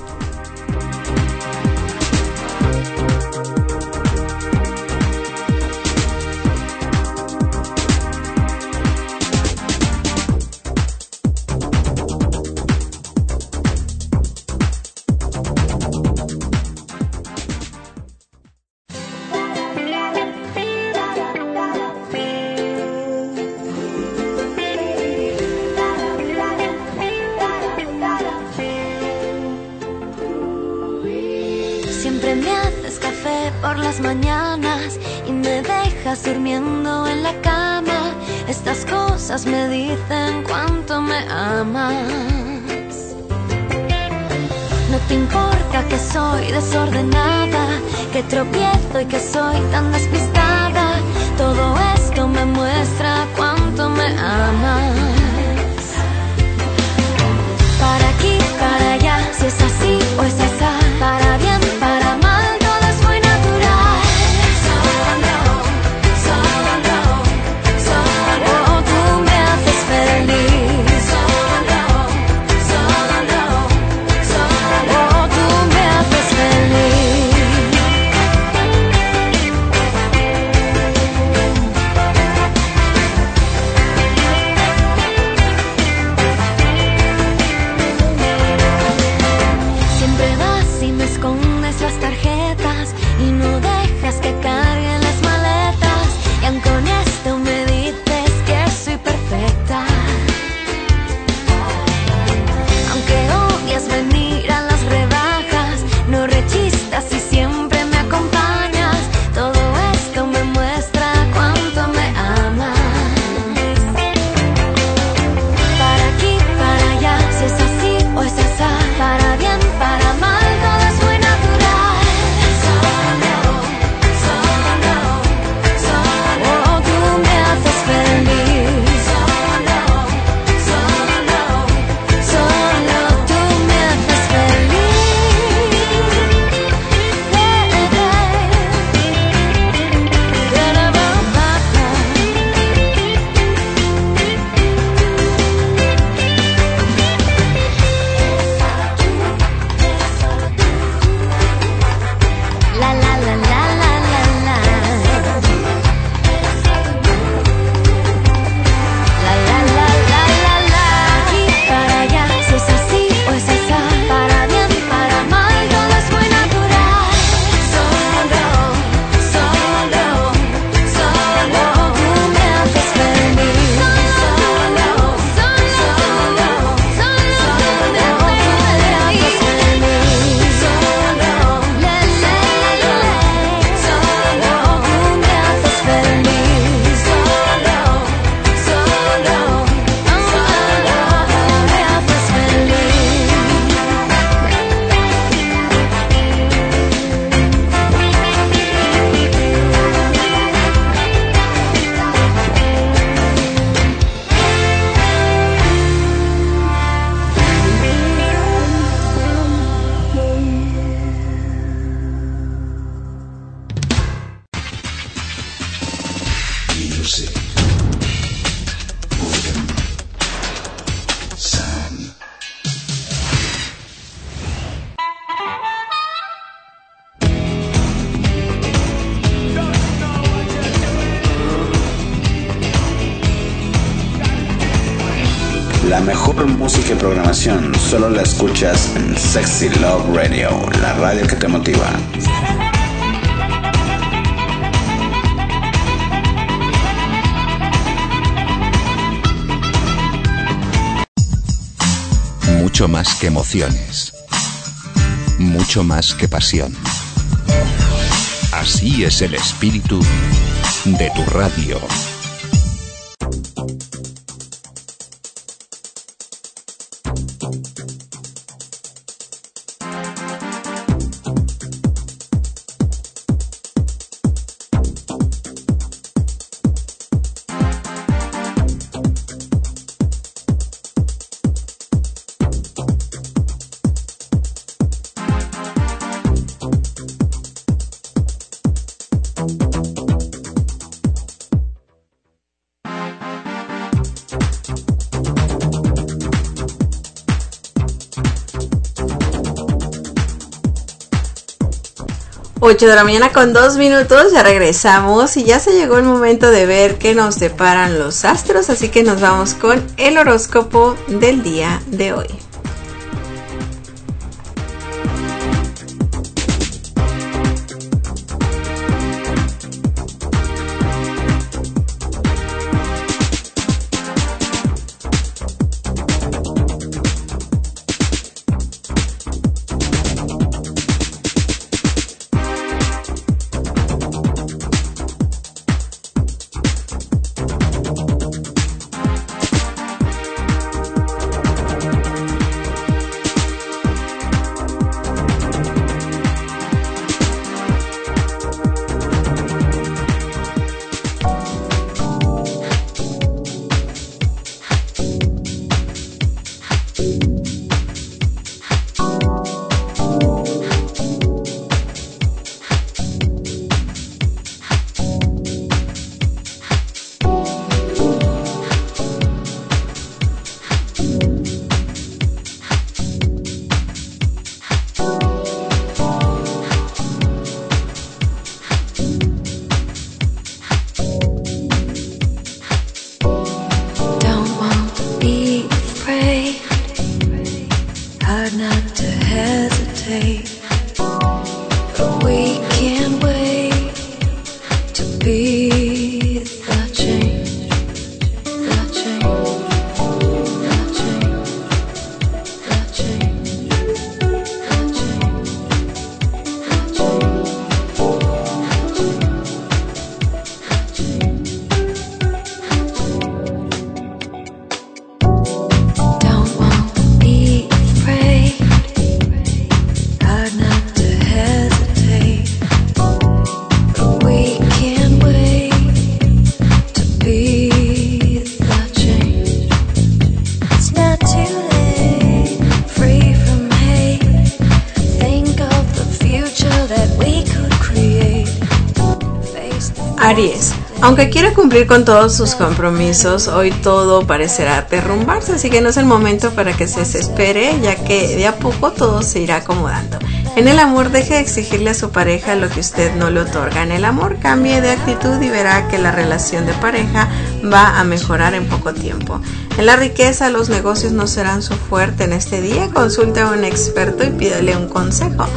Durmiendo en la cama, estas cosas me dicen cuánto me amas. No te importa que soy desordenada, que tropiezo y que soy tan despistada. Todo esto me muestra cuánto me amas. Para aquí, para allá, si es así o es asá, para bien, para mal, todo es muy natural.
La mejor música y programación solo la escuchas en Sexy Love Radio, la radio que te motiva.
Mucho más que emociones, mucho más que pasión. Así es el espíritu de tu radio.
ocho de la mañana con dos minutos, ya regresamos y ya se llegó el momento de ver qué nos deparan los astros, así que nos vamos con el horóscopo del día de hoy. Aries, aunque quiera cumplir con todos sus compromisos, hoy todo parecerá derrumbarse, así que no es el momento para que se desespere, ya que de a poco todo se irá acomodando. En el amor, deje de exigirle a su pareja lo que usted no le otorga. En el amor, cambie de actitud y verá que la relación de pareja va a mejorar en poco tiempo. En la riqueza, los negocios no serán su fuerte en este día. Consulte a un experto y pídale un consejo.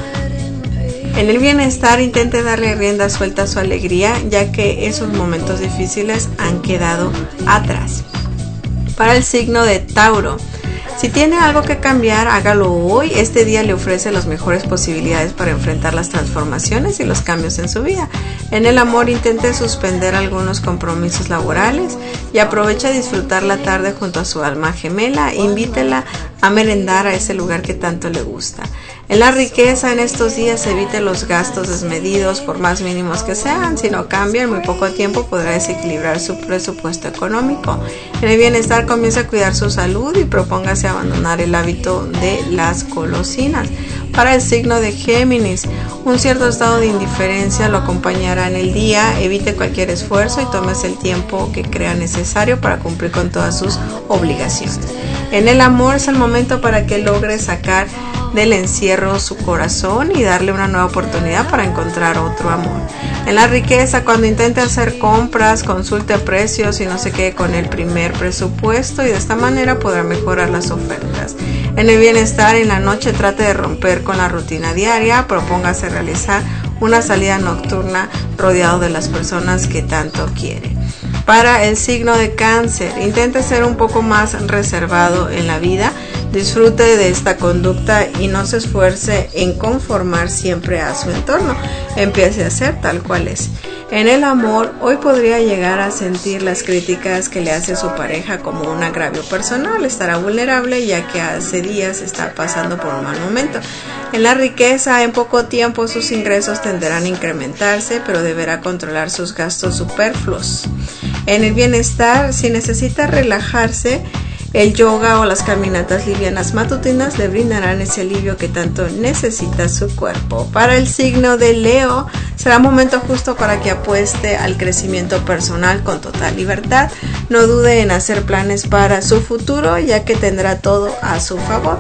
En el bienestar, intente darle rienda suelta a su alegría, ya que esos momentos difíciles han quedado atrás. Para el signo de Tauro, si tiene algo que cambiar, hágalo hoy. Este día le ofrece las mejores posibilidades para enfrentar las transformaciones y los cambios en su vida. En el amor, intente suspender algunos compromisos laborales y aproveche a disfrutar la tarde junto a su alma gemela. Invítela a merendar a ese lugar que tanto le gusta. En la riqueza, en estos días evite los gastos desmedidos, por más mínimos que sean. Si no cambia, en muy poco tiempo podrá desequilibrar su presupuesto económico. En el bienestar, comience a cuidar su salud y propóngase abandonar el hábito de las golosinas. Para el signo de Géminis, un cierto estado de indiferencia lo acompañará en el día. Evite cualquier esfuerzo y tómese el tiempo que crea necesario para cumplir con todas sus obligaciones. En el amor, es el momento para que logre sacar del encierro su corazón y darle una nueva oportunidad para encontrar otro amor. En la riqueza, cuando intente hacer compras, consulte precios y no se quede con el primer presupuesto, y de esta manera podrá mejorar las ofertas. En el bienestar, en la noche trate de romper con la rutina diaria, propóngase realizar una salida nocturna rodeado de las personas que tanto quiere. Para el signo de Cáncer, intente ser un poco más reservado en la vida, disfrute de esta conducta y no se esfuerce en conformar siempre a su entorno, empiece a ser tal cual es. En el amor, hoy podría llegar a sentir las críticas que le hace su pareja como un agravio personal, estará vulnerable ya que hace días está pasando por un mal momento. En la riqueza, en poco tiempo sus ingresos tenderán a incrementarse, pero deberá controlar sus gastos superfluos. En el bienestar, si necesita relajarse, el yoga o las caminatas livianas matutinas le brindarán ese alivio que tanto necesita su cuerpo. Para el signo de Leo, será momento justo para que apueste al crecimiento personal con total libertad. No dude en hacer planes para su futuro, ya que tendrá todo a su favor.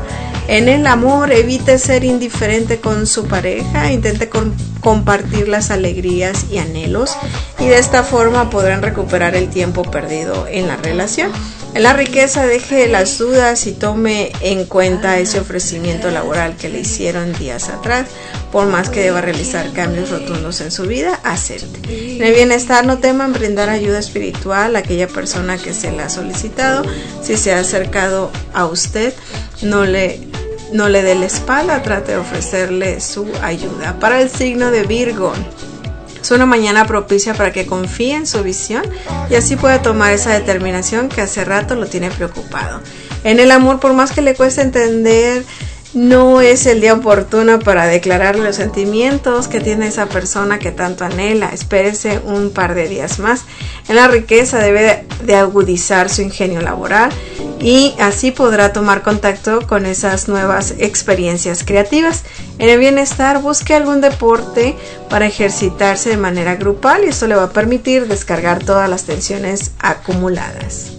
En el amor, evite ser indiferente con su pareja, intente con, compartir las alegrías y anhelos, y de esta forma podrán recuperar el tiempo perdido en la relación. En la riqueza, deje las dudas y tome en cuenta ese ofrecimiento laboral que le hicieron días atrás. Por más que deba realizar cambios rotundos en su vida, acepte. En el bienestar, no teman brindar ayuda espiritual a aquella persona que se la ha solicitado. Si se ha acercado a usted, no le, no le dé la espalda, trate de ofrecerle su ayuda. Para el signo de Virgo, es una mañana propicia para que confíe en su visión y así pueda tomar esa determinación que hace rato lo tiene preocupado. En el amor, por más que le cueste entender, no es el día oportuno para declararle los sentimientos que tiene esa persona que tanto anhela. Espérese un par de días más. En la riqueza, debe de agudizar su ingenio laboral y así podrá tomar contacto con esas nuevas experiencias creativas. En el bienestar, busque algún deporte para ejercitarse de manera grupal y esto le va a permitir descargar todas las tensiones acumuladas.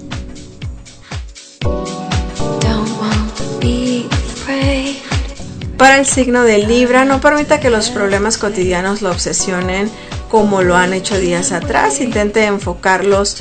Para el signo de Libra, no permita que los problemas cotidianos lo obsesionen como lo han hecho días atrás. Intente enfocarlos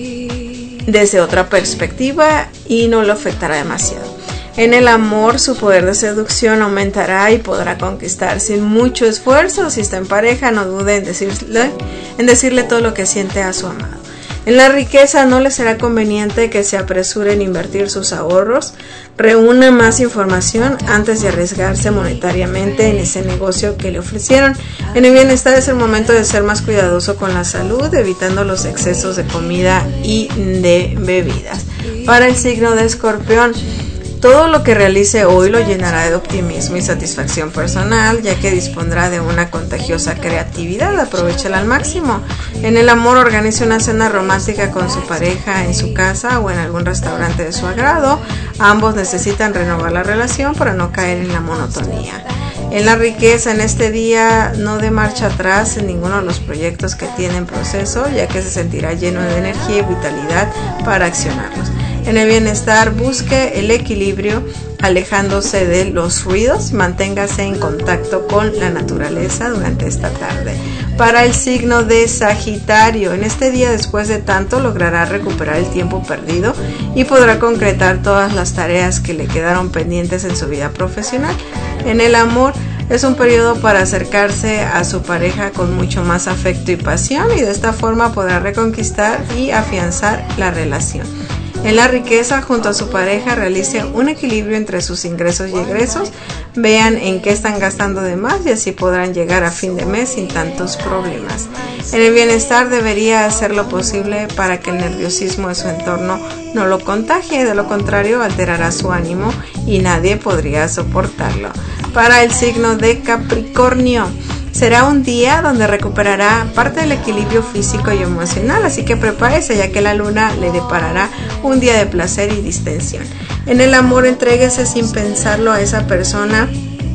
desde otra perspectiva y no lo afectará demasiado. En el amor, su poder de seducción aumentará y podrá conquistar sin mucho esfuerzo. Si está en pareja, no dude en decirle, en decirle todo lo que siente a su amado. En la riqueza, no le será conveniente que se apresure en invertir sus ahorros. Reúna más información antes de arriesgarse monetariamente en ese negocio que le ofrecieron. En el bienestar, es el momento de ser más cuidadoso con la salud, evitando los excesos de comida y de bebidas. Para el signo de Escorpión, todo lo que realice hoy lo llenará de optimismo y satisfacción personal, ya que dispondrá de una contagiosa creatividad. Aprovechala al máximo. En el amor, organice una cena romántica con su pareja en su casa o en algún restaurante de su agrado. Ambos necesitan renovar la relación para no caer en la monotonía. En la riqueza, en este día no dé marcha atrás en ninguno de los proyectos que tiene en proceso, ya que se sentirá lleno de energía y vitalidad para accionarlos. En el bienestar, busque el equilibrio alejándose de los ruidos, manténgase en contacto con la naturaleza durante esta tarde. Para el signo de Sagitario, en este día, después de tanto, logrará recuperar el tiempo perdido y podrá concretar todas las tareas que le quedaron pendientes en su vida profesional. En el amor, es un periodo para acercarse a su pareja con mucho más afecto y pasión, y de esta forma podrá reconquistar y afianzar la relación. En la riqueza, junto a su pareja, realice un equilibrio entre sus ingresos y egresos. Vean en qué están gastando de más y así podrán llegar a fin de mes sin tantos problemas. En el bienestar, debería hacer lo posible para que el nerviosismo de su entorno no lo contagie. De lo contrario, alterará su ánimo y nadie podría soportarlo. Para el signo de Capricornio, será un día donde recuperará parte del equilibrio físico y emocional, así que prepárese, ya que la luna le deparará un día de placer y distensión. En el amor, entréguese sin pensarlo a esa persona,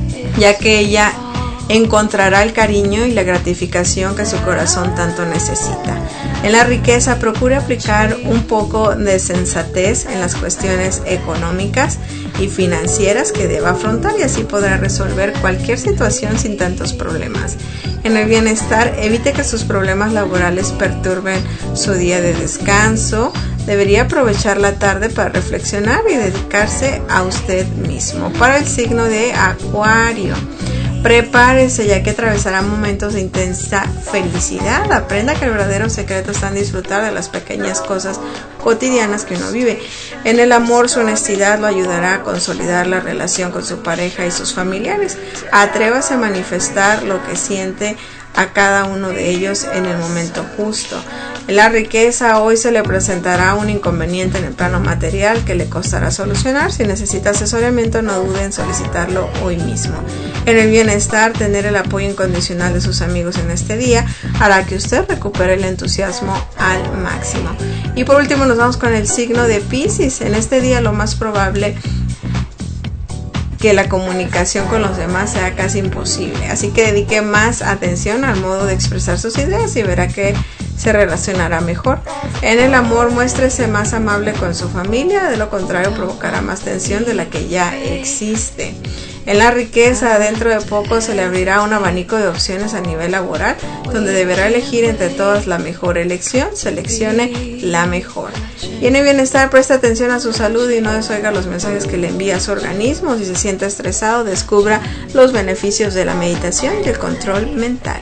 ya que ella encontrará el cariño y la gratificación que su corazón tanto necesita. En la riqueza, procure aplicar un poco de sensatez en las cuestiones económicas y financieras que deba afrontar, y así podrá resolver cualquier situación sin tantos problemas. En el bienestar, evite que sus problemas laborales perturben su día de descanso. Debería aprovechar la tarde para reflexionar y dedicarse a usted mismo. Para el signo de Acuario, prepárese, ya que atravesará momentos de intensa felicidad. Aprenda que el verdadero secreto está en disfrutar de las pequeñas cosas cotidianas que uno vive. En el amor, su honestidad lo ayudará a consolidar la relación con su pareja y sus familiares. Atrévase a manifestar lo que siente a cada uno de ellos en el momento justo. En la riqueza, hoy se le presentará un inconveniente en el plano material que le costará solucionar. Si necesita asesoramiento, no dude en solicitarlo hoy mismo. En el bienestar, tener el apoyo incondicional de sus amigos en este día hará que usted recupere el entusiasmo al máximo. Y por último, nos vamos con el signo de Piscis. En este día, lo más probable que la comunicación con los demás sea casi imposible, así que dedique más atención al modo de expresar sus ideas y verá que se relacionará mejor. En el amor, muéstrese más amable con su familia, de lo contrario provocará más tensión de la que ya existe. En la riqueza, dentro de poco se le abrirá un abanico de opciones a nivel laboral, donde deberá elegir entre todas la mejor elección. Seleccione la mejor. Y en el bienestar, preste atención a su salud y no desoiga los mensajes que le envía su organismo. Si se siente estresado, descubra los beneficios de la meditación y el control mental.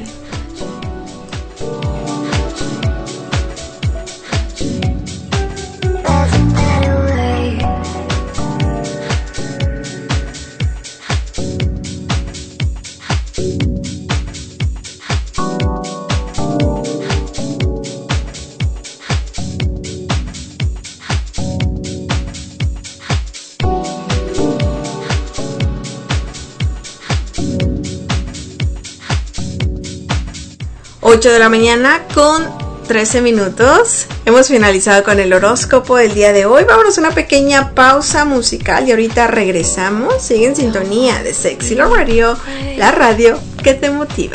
ocho de la mañana con trece minutos. Hemos finalizado con el horóscopo del día de hoy. Vámonos a una pequeña pausa musical y ahorita regresamos. Sigue en sintonía de Sexy Love Radio, la radio que te motiva.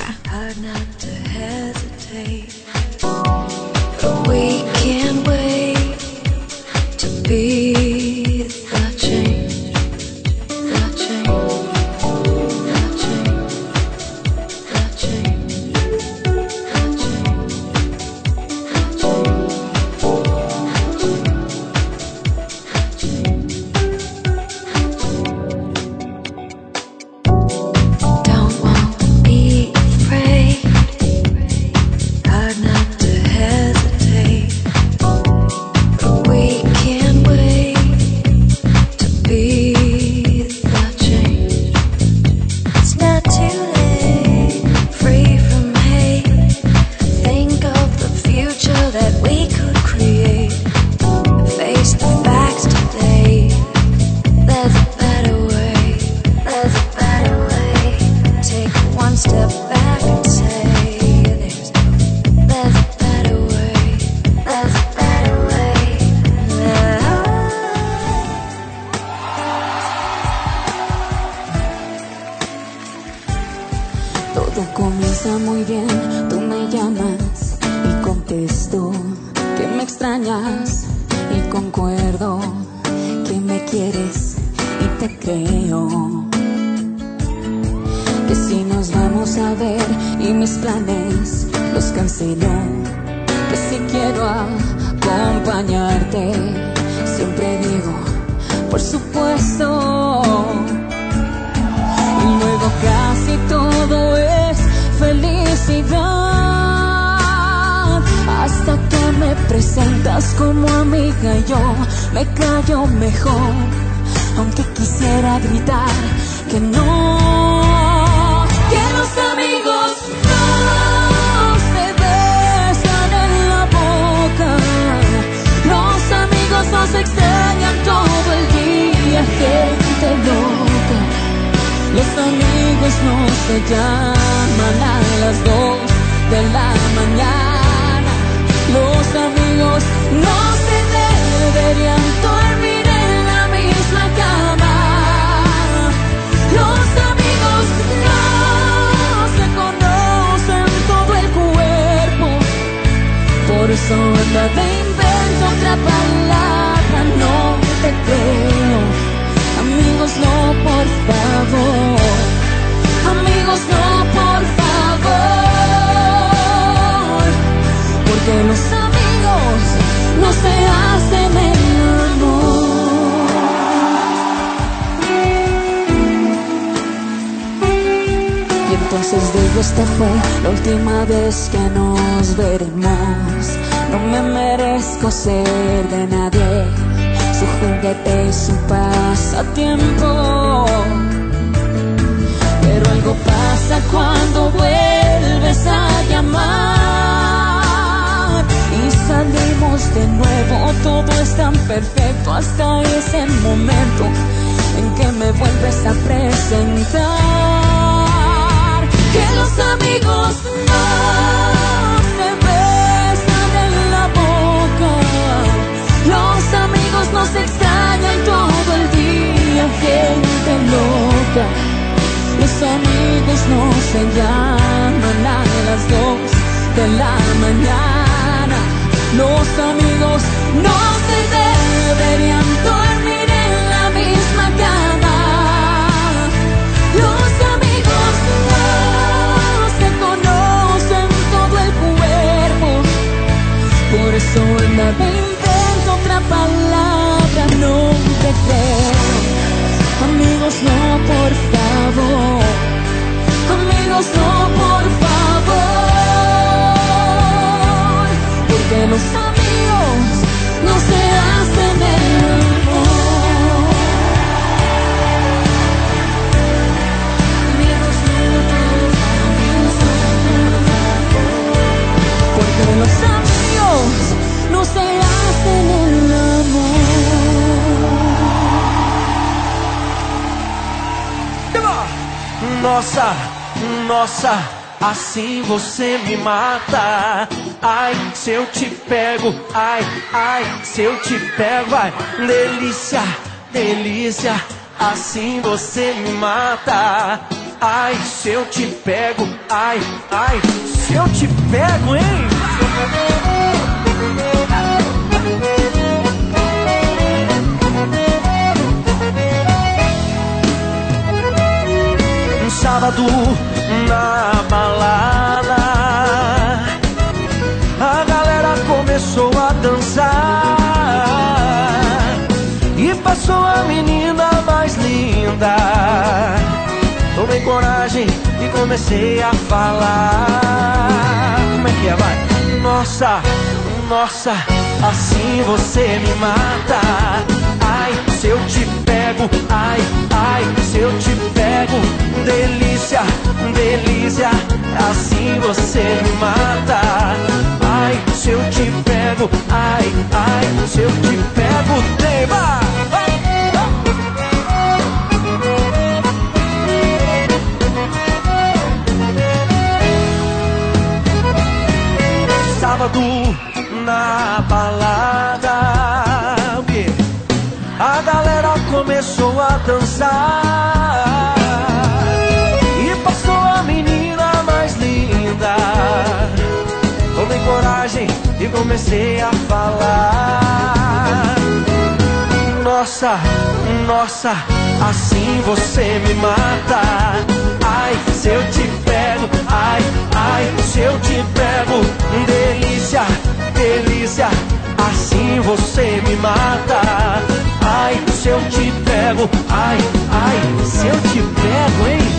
No se llaman a las dos de la mañana. Los amigos no se deberían dormir en la misma cama. Los amigos no se conocen todo el cuerpo. Por eso nada invento otra palabra, no te creo. Amigos no, por favor. Amigos no, por favor. Porque los amigos no se hacen el amor. Amigos no, amigos no, porque los amigos no se hacen el amor.
Nossa, nossa, assim você me mata. Ai, se eu te pego, ai, ai, se eu te pego, ai, delícia, delícia, assim você me mata. Ai, se eu te pego, ai, ai, se eu te pego, hein? Um sábado na balada, a galera começou a dançar e passou a menina mais linda. Tomei coragem e comecei a falar. Como é que é, vai? Nossa, nossa, assim você me mata. Ai, se eu te pego, ai, ai, se eu te pego, delícia, delícia, assim você me mata. Ai, se eu te pego, ai, ai, se eu te pego, tema. Sábado na balada, a galera começou a dançar e passou a menina mais linda. Tomei coragem e comecei a falar. Nossa, nossa, assim você me mata. Ai, se eu te pego, ai, ai, se eu te pego, delícia, delícia, assim você me mata. Ai, se eu te pego, ai, ai, se eu te pego, hein?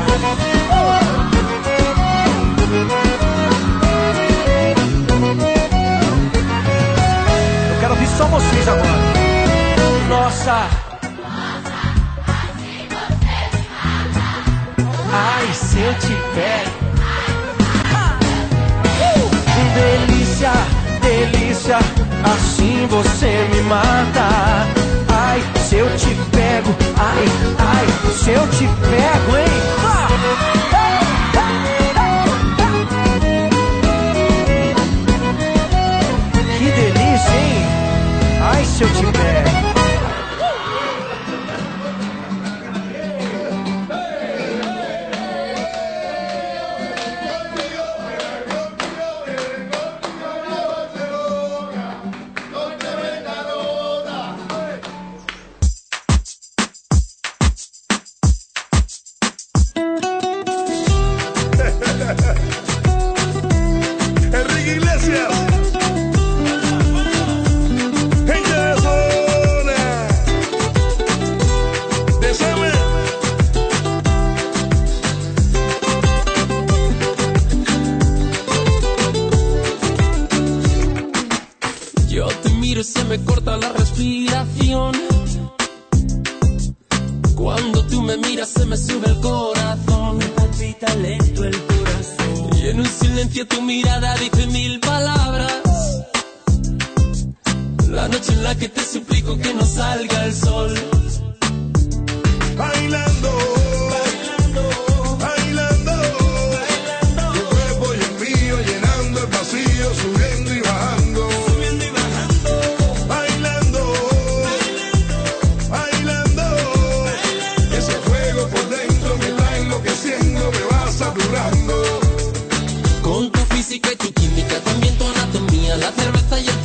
Eu quero ouvir só vocês agora. Nossa, ai, se eu te pego, delícia, delícia, assim você me mata. Ai, se eu te pego, ai, ai, se eu te pego, hein? Que delícia, hein? Ai, se eu te pego.
Enrique Iglesias. Ella es una. Desame.
Yo te miro y se me corta la respiración. Cuando tú me miras se me sube el corazón. Me palpita lento el corazón. Y en un silencio tu mirada dice mil palabras. La noche en la que te suplico que no salga el sol.
Bailando, bailando, bailando, bailando. Tu cuerpo y el mío llenando el vacío, subiendo y bajando, subiendo y bajando. Bailando, bailando, bailando, bailando. Ese fuego por dentro me está enloqueciendo, me va saturando.
Con tu física y tu química, también tu anatomía, la cerveza y el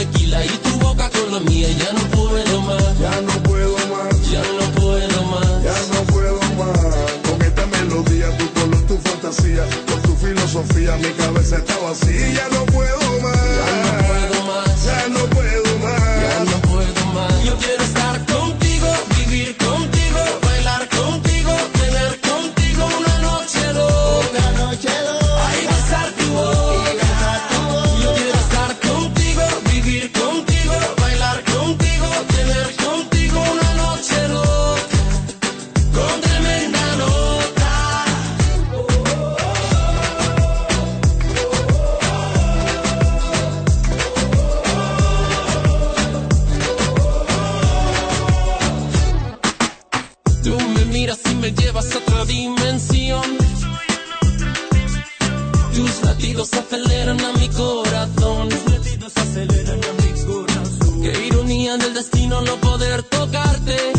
ironía del destino no poder tocarte,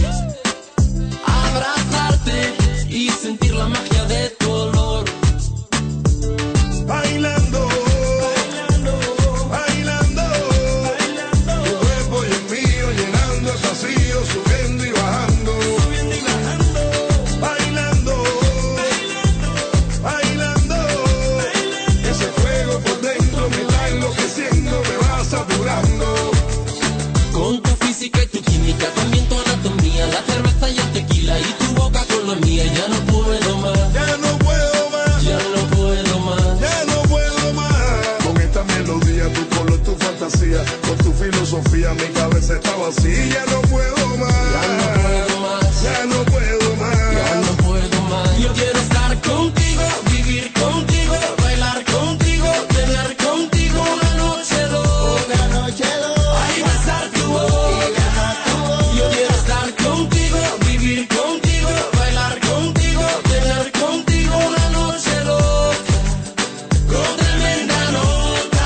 abrazarte y sentir la magia de tu olor.
Bailando, bailando, bailando, bailando. Tu cuerpo y el mío llenando el vacío, subiendo y bajando, subiendo y bajando. Bailando, bailando, bailando, bailando. Ese fuego por dentro me está enloqueciendo, me va saturando.
Con tu física y tu química, también tu anatomía, la cerveza y el tequila y tu boca con la mía, ya no puedo más.
Ya no puedo más.
Ya no puedo más.
Ya no puedo más. Con esta melodía, tu color, tu fantasía, con tu filosofía, mi cabeza está vacía. Ya no puedo más.
Ya no puedo más.
Ya no puedo más.
Ya no puedo más. Yo quiero estar contigo, vivir contigo, bailar contigo, tener contigo una noche loca.
Una noche loca.
Ay, besar tu boca. Yo quiero estar contigo, vivir contigo, bailar contigo, tener contigo una noche loca. Con tremenda nota.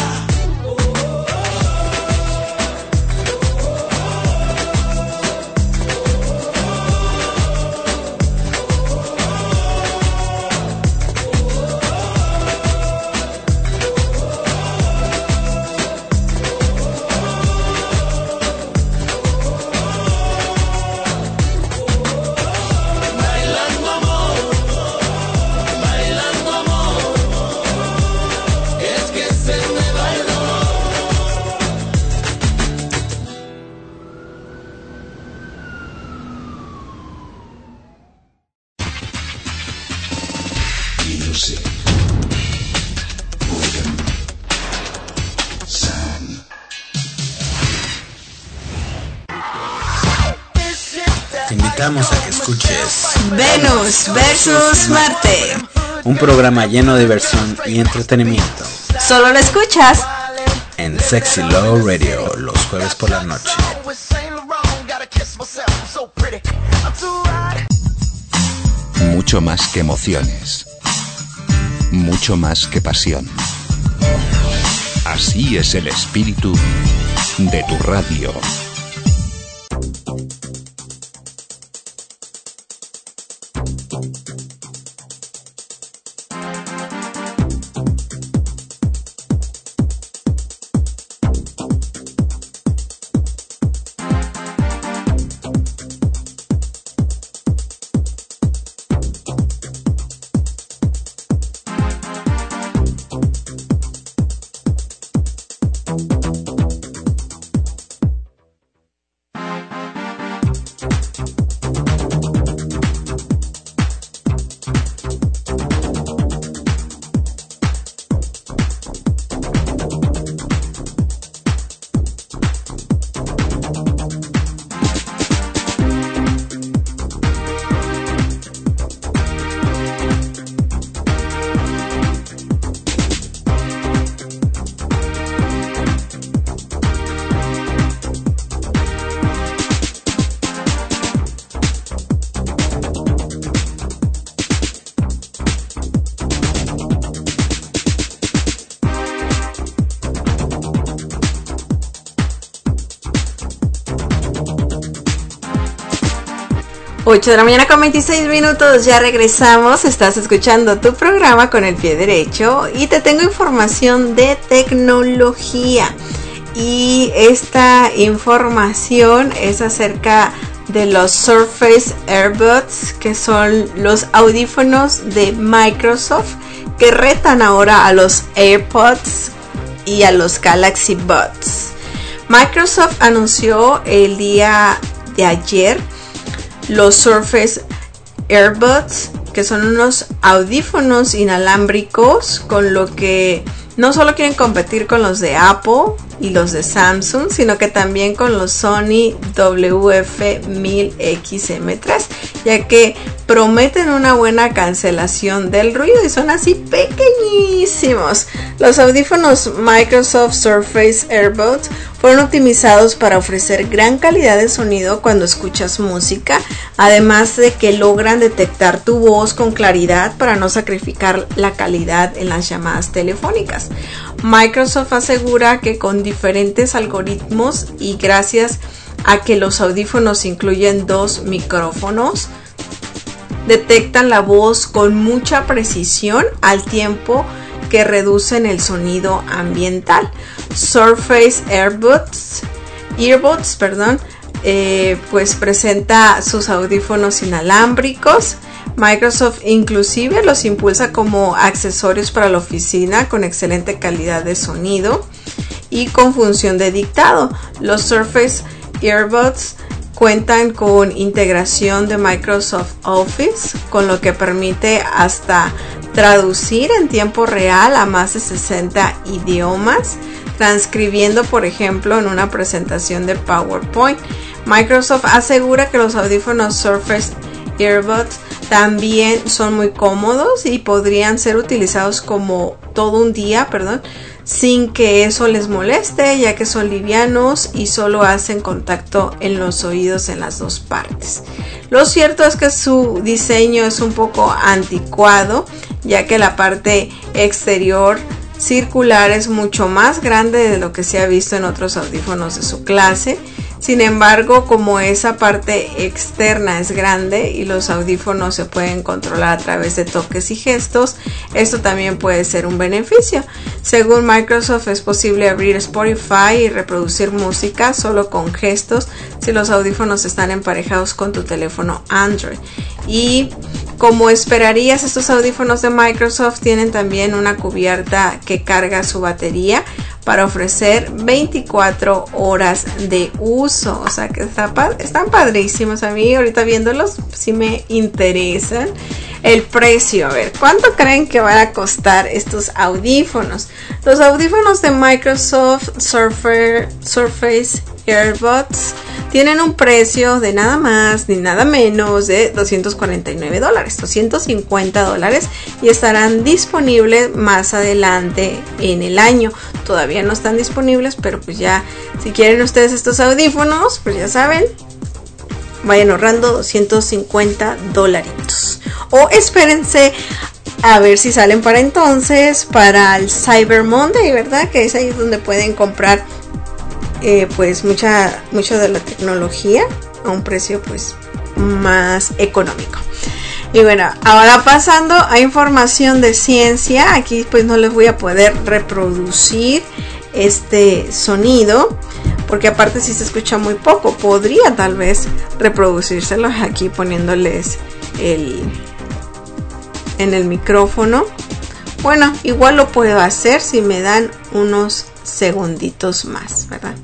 Bailando amor, bailando amor, es que se me va el dolor.
Music. Rhythm. Sound.
Te invitamos a que escuches
Venus versus Marte.
un programa lleno de diversión y entretenimiento
Solo lo escuchas
en Sexy Love Radio los jueves por la noche.
Mucho más que emociones. Mucho más que pasión. Así es el espíritu de tu radio.
ocho de la mañana con veintiséis minutos, ya regresamos, estás escuchando tu programa con el pie derecho y te tengo información de tecnología. Y esta información es acerca de los Surface AirBuds, que son los audífonos de Microsoft que retan ahora a los AirPods y a los Galaxy Buds. Microsoft anunció el día de ayer los Surface AirBuds, que son unos audífonos inalámbricos con lo que no solo quieren competir con los de Apple y los de Samsung, sino que también con los Sony W F mil X M tres, ya que prometen una buena cancelación del ruido y son así pequeñísimos. Los audífonos Microsoft Surface AirBuds fueron optimizados para ofrecer gran calidad de sonido cuando escuchas música, además de que logran detectar tu voz con claridad para no sacrificar la calidad en las llamadas telefónicas. Microsoft asegura que con diferentes algoritmos y gracias a que los audífonos incluyen dos micrófonos, detectan la voz con mucha precisión al tiempo que reducen el sonido ambiental. Surface Earbuds, Earbuds perdón, eh, pues presenta sus audífonos inalámbricos. Microsoft inclusive los impulsa como accesorios para la oficina con excelente calidad de sonido y con función de dictado. Los Surface Earbuds cuentan con integración de Microsoft Office, con lo que permite hasta traducir en tiempo real a más de sesenta idiomas, transcribiendo, por ejemplo, en una presentación de PowerPoint. Microsoft asegura que los audífonos Surface Earbuds también son muy cómodos y podrían ser utilizados como todo un día, perdón, sin que eso les moleste, ya que son livianos y solo hacen contacto en los oídos en las dos partes. Lo cierto es que su diseño es un poco anticuado, ya que la parte exterior circular es mucho más grande de lo que se ha visto en otros audífonos de su clase. Sin embargo, como esa parte externa es grande y los audífonos se pueden controlar a través de toques y gestos, esto también puede ser un beneficio. Según Microsoft, es posible abrir Spotify y reproducir música solo con gestos si los audífonos están emparejados con tu teléfono Android. Y como esperarías, estos audífonos de Microsoft tienen también una cubierta que carga su batería para ofrecer veinticuatro horas de uso. O sea que está, están padrísimos. A mí ahorita viéndolos sí me interesan. El precio, a ver, ¿cuánto creen que van a costar estos audífonos? Los audífonos de Microsoft Surface, Surface Earbuds tienen un precio de nada más ni nada menos de doscientos cuarenta y nueve dólares, doscientos cincuenta dólares, y estarán disponibles más adelante en el año. Todavía no están disponibles, pero pues ya, si quieren ustedes estos audífonos, pues ya saben, vayan ahorrando doscientos cincuenta dolaritos. O espérense a ver si salen para entonces, para el Cyber Monday, ¿verdad? Que es ahí donde pueden comprar eh, pues mucha, mucha de la tecnología a un precio pues más económico. Y bueno, ahora pasando a información de ciencia, aquí pues no les voy a poder reproducir este sonido, porque aparte si se escucha muy poco, podría tal vez reproducírselos aquí poniéndoles el en el micrófono. Bueno, igual lo puedo hacer si me dan unos segunditos más, ¿verdad?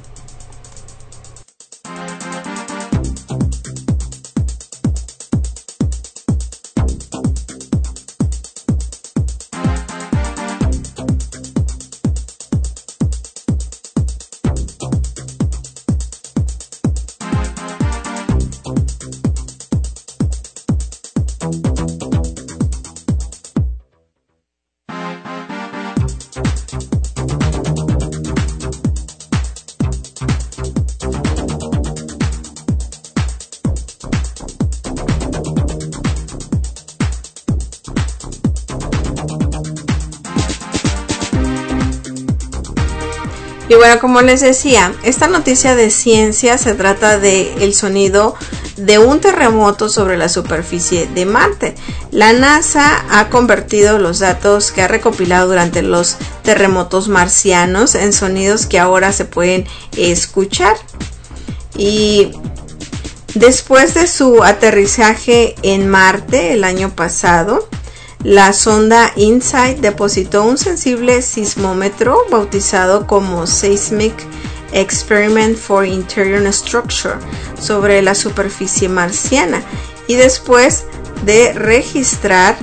Y bueno, como les decía, esta noticia de ciencia se trata de el sonido de un terremoto sobre la superficie de Marte. La NASA ha convertido los datos que ha recopilado durante los terremotos marcianos en sonidos que ahora se pueden escuchar. Y después de su aterrizaje en Marte el año pasado, la sonda InSight depositó un sensible sismómetro bautizado como Seismic Experiment for Interior Structure sobre la superficie marciana, y después de registrar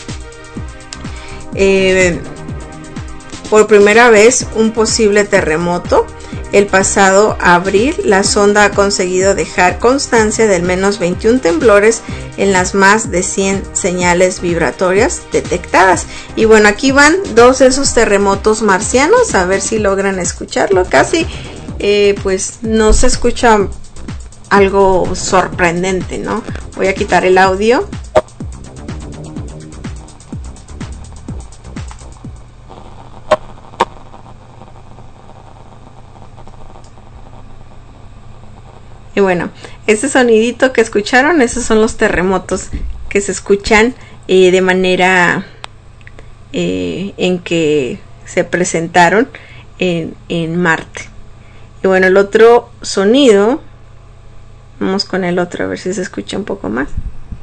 eh, por primera vez un posible terremoto el pasado abril, la sonda ha conseguido dejar constancia de al menos veintiún temblores en las más de cien señales vibratorias detectadas. Y bueno, aquí van dos de esos terremotos marcianos, a ver si logran escucharlo. Casi, eh, pues no se escucha algo sorprendente, ¿no? Voy a quitar el audio. Y bueno, ese sonidito que escucharon, esos son los terremotos que se escuchan eh, de manera eh, en que se presentaron en, en Marte. Y bueno, el otro sonido, vamos con el otro a ver si se escucha un poco más.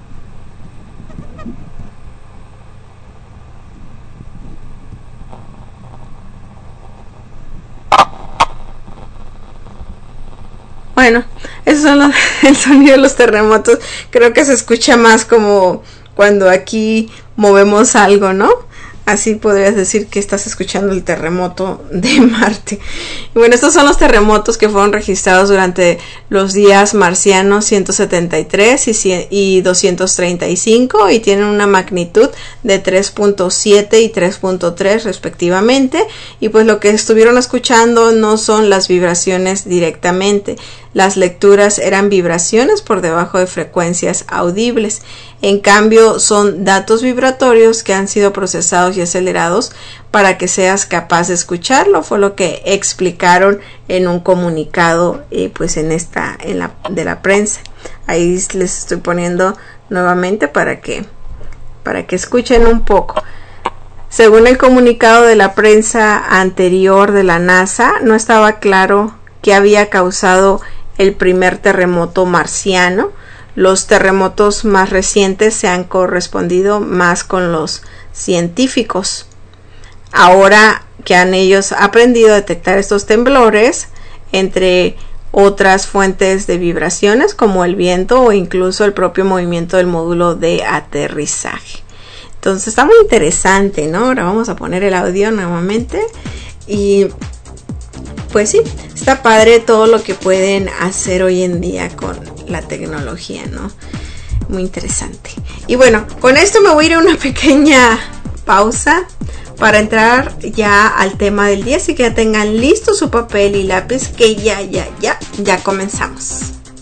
Bueno, esos son los, el sonido de los terremotos. Creo que se escucha más como cuando aquí movemos algo, ¿no? Así podrías decir que estás escuchando el terremoto de Marte. Y bueno, estos son los terremotos que fueron registrados durante los días marcianos ciento setenta y tres y doscientos treinta y cinco y tienen una magnitud de tres punto siete y tres punto tres respectivamente. Y pues lo que estuvieron escuchando no son las vibraciones directamente. Las lecturas eran vibraciones por debajo de frecuencias audibles. En cambio, son datos vibratorios que han sido procesados y acelerados para que seas capaz de escucharlo. Fue lo que explicaron en un comunicado, eh, pues en esta, en la de la prensa. Ahí les estoy poniendo nuevamente para que, para que escuchen un poco. Según el comunicado de la prensa anterior de la NASA, no estaba claro qué había causado el primer terremoto marciano. Los terremotos más recientes se han correspondido más con los científicos. Ahora que han ellos aprendido a detectar estos temblores, entre otras fuentes de vibraciones como el viento o incluso el propio movimiento del módulo de aterrizaje. Entonces está muy interesante, ¿no? Ahora vamos a poner el audio nuevamente y pues sí, está padre todo lo que pueden hacer hoy en día con la tecnología, ¿no? Muy interesante. Y bueno, con esto me voy a ir a una pequeña pausa para entrar ya al tema del día. Así que ya tengan listo su papel y lápiz, que ya, ya, ya, ya comenzamos.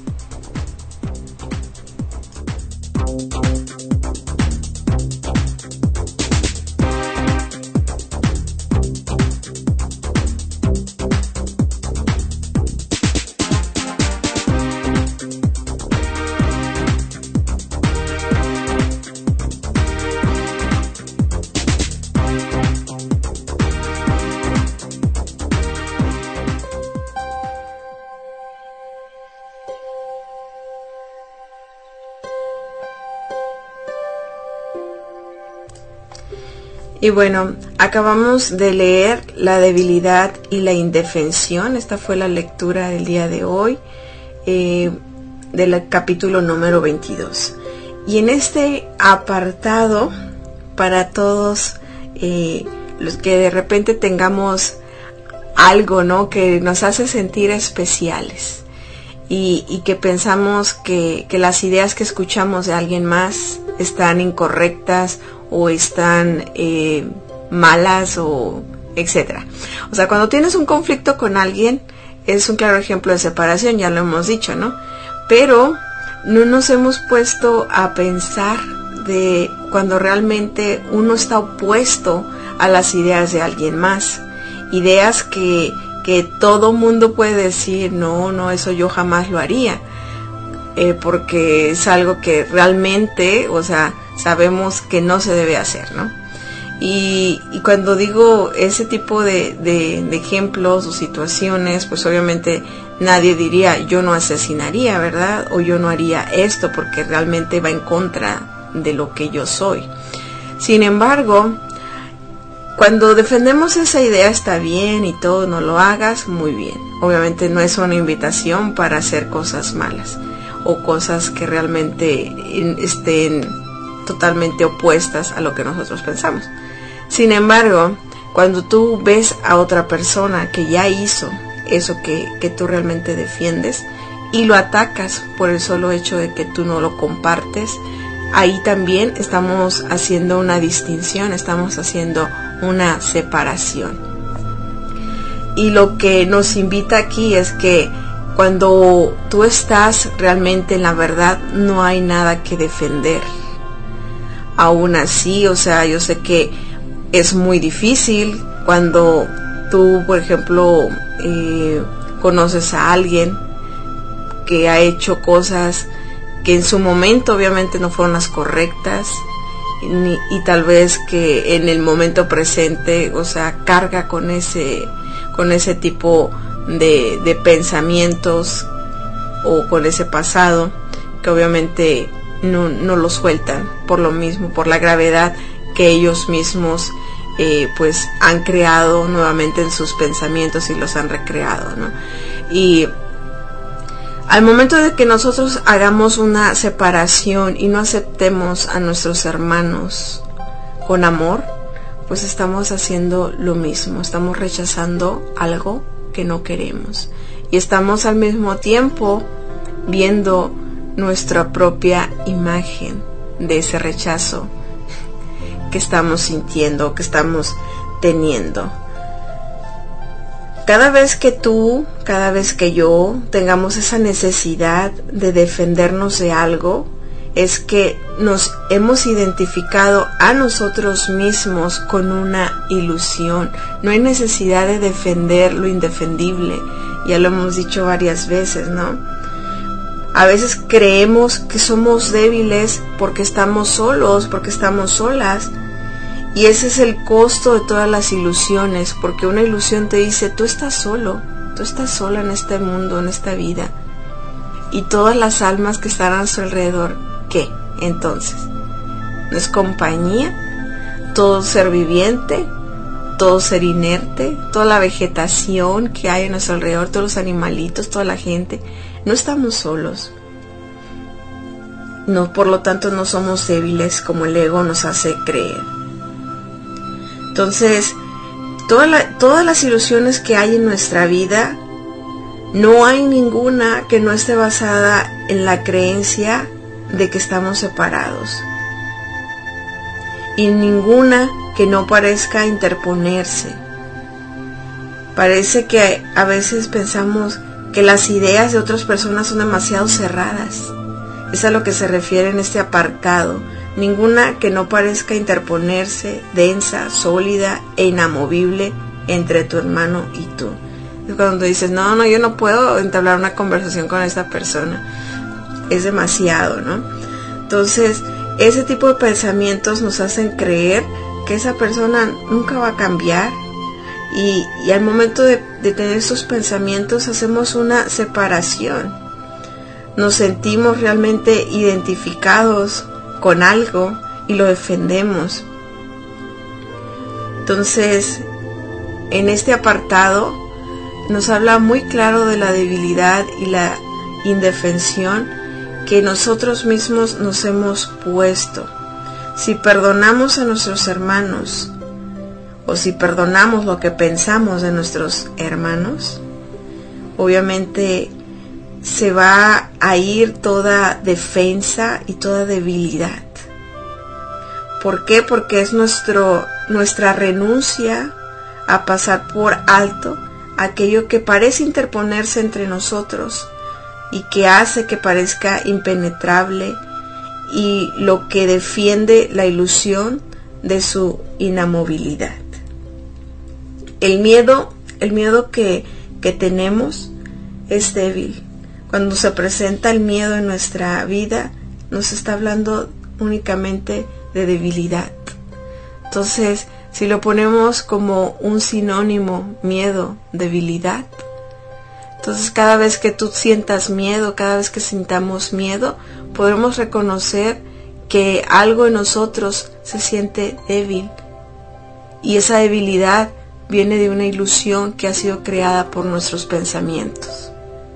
Y bueno, acabamos de leer La debilidad y la indefensión. Esta fue la lectura del día de hoy, eh, del capítulo número veintidós. Y en este apartado, para todos eh, los que de repente tengamos algo, ¿no?, que nos hace sentir especiales y, y que pensamos que, que las ideas que escuchamos de alguien más están incorrectas o están eh, malas o etcétera. O sea, cuando tienes un conflicto con alguien, es un claro ejemplo de separación, ya lo hemos dicho, ¿no? Pero no nos hemos puesto a pensar de cuando realmente uno está opuesto a las ideas de alguien más. Ideas que, que todo mundo puede decir, no, no, eso yo jamás lo haría. Eh, porque es algo que realmente, o sea, sabemos que no se debe hacer, ¿no? Y, y cuando digo ese tipo de, de, de ejemplos o situaciones, pues obviamente nadie diría, yo no asesinaría, ¿verdad? O yo no haría esto porque realmente va en contra de lo que yo soy. Sin embargo, cuando defendemos esa idea está bien y todo, no lo hagas, muy bien. Obviamente no es una invitación para hacer cosas malas o cosas que realmente estén totalmente opuestas a lo que nosotros pensamos. Sin embargo, cuando tú ves a otra persona que ya hizo eso que, que tú realmente defiendes y lo atacas por el solo hecho de que tú no lo compartes, ahí también estamos haciendo una distinción, estamos haciendo una separación. y lo que nos invita aquí es que cuando tú estás realmente en la verdad, no hay nada que defender. Aún así, o sea, yo sé que es muy difícil cuando tú, por ejemplo, eh, conoces a alguien que ha hecho cosas que en su momento obviamente no fueron las correctas, ni, y tal vez que en el momento presente, o sea, carga con ese, con ese tipo de, de pensamientos o con ese pasado que obviamente no, no lo sueltan por lo mismo, por la gravedad que ellos mismos eh, pues han creado nuevamente en sus pensamientos y los han recreado, ¿no? Y al momento de que nosotros hagamos una separación y no aceptemos a nuestros hermanos con amor, pues estamos haciendo lo mismo, estamos rechazando algo que no queremos y estamos al mismo tiempo viendo nuestra propia imagen de ese rechazo que estamos sintiendo, que estamos teniendo. Cada vez que tú, cada vez que yo tengamos esa necesidad de defendernos de algo, es que nos hemos identificado a nosotros mismos con una ilusión. No hay necesidad de defender lo indefendible, ya lo hemos dicho varias veces, ¿no? A veces creemos que somos débiles porque estamos solos, porque estamos solas. Y ese es el costo de todas las ilusiones, porque una ilusión te dice, tú estás solo, tú estás sola en este mundo, en esta vida. Y todas las almas que están a su alrededor, ¿qué? Entonces, ¿no es compañía? Todo ser viviente, todo ser inerte, toda la vegetación que hay a nuestro alrededor, todos los animalitos, toda la gente, no estamos solos. No, por lo tanto, no somos débiles como el ego nos hace creer. Entonces, toda la, todas las ilusiones que hay en nuestra vida, no hay ninguna que no esté basada en la creencia de que estamos separados. Y ninguna que no parezca interponerse. Parece que a veces pensamos que las ideas de otras personas son demasiado cerradas. Es a lo que se refiere en este apartado. Ninguna que no parezca interponerse, densa, sólida e inamovible entre tu hermano y tú. Es cuando dices, no, no, yo no puedo entablar una conversación con esta persona. Es demasiado, ¿no? Entonces, ese tipo de pensamientos nos hacen creer que esa persona nunca va a cambiar. Y, y al momento de, de tener esos pensamientos, hacemos una separación. Nos sentimos realmente identificados con algo y lo defendemos. Entonces, en este apartado nos habla muy claro de la debilidad y la indefensión que nosotros mismos nos hemos puesto. Si perdonamos a nuestros hermanos o si perdonamos lo que pensamos de nuestros hermanos, obviamente se va a ir toda defensa y toda debilidad. ¿Por qué? Porque es nuestro, nuestra renuncia a pasar por alto aquello que parece interponerse entre nosotros y que hace que parezca impenetrable y lo que defiende la ilusión de su inamovilidad. El miedo, el miedo que, que tenemos es débil. Cuando se presenta el miedo en nuestra vida, nos está hablando únicamente de debilidad. Entonces, si lo ponemos como un sinónimo, miedo, debilidad, entonces cada vez que tú sientas miedo, cada vez que sintamos miedo, podremos reconocer que algo en nosotros se siente débil. Y esa debilidad viene de una ilusión que ha sido creada por nuestros pensamientos.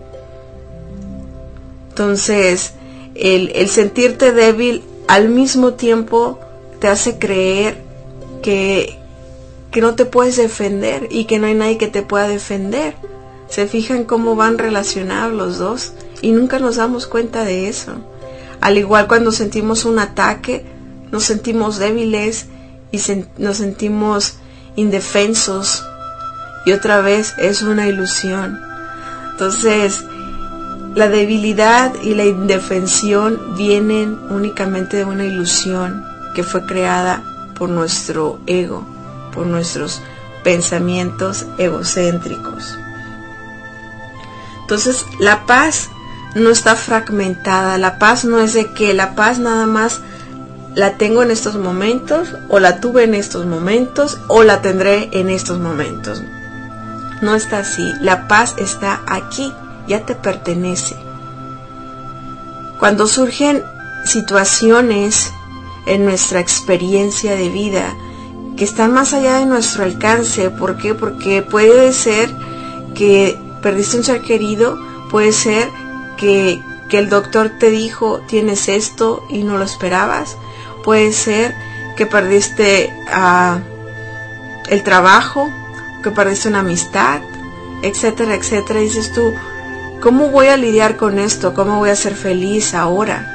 Entonces, el, el sentirte débil al mismo tiempo te hace creer que, que no te puedes defender y que no hay nadie que te pueda defender. Se fijan cómo van relacionados los dos y nunca nos damos cuenta de eso. Al igual cuando sentimos un ataque, nos sentimos débiles y sen- nos sentimos indefensos y otra vez es una ilusión. Entonces, la debilidad y la indefensión vienen únicamente de una ilusión que fue creada por nuestro ego, por nuestros pensamientos egocéntricos. Entonces, la paz no está fragmentada, la paz no es de que la paz nada más la tengo en estos momentos, o la tuve en estos momentos, o la tendré en estos momentos. No está así, la paz está aquí, ya te pertenece. Cuando surgen situaciones en nuestra experiencia de vida que están más allá de nuestro alcance, ¿por qué? Porque puede ser que perdiste un ser querido, puede ser que, que el doctor te dijo tienes esto y no lo esperabas, puede ser que perdiste uh, el trabajo, que perdiste una amistad, etcétera, etcétera. Y dices tú, ¿cómo voy a lidiar con esto? ¿Cómo voy a ser feliz ahora?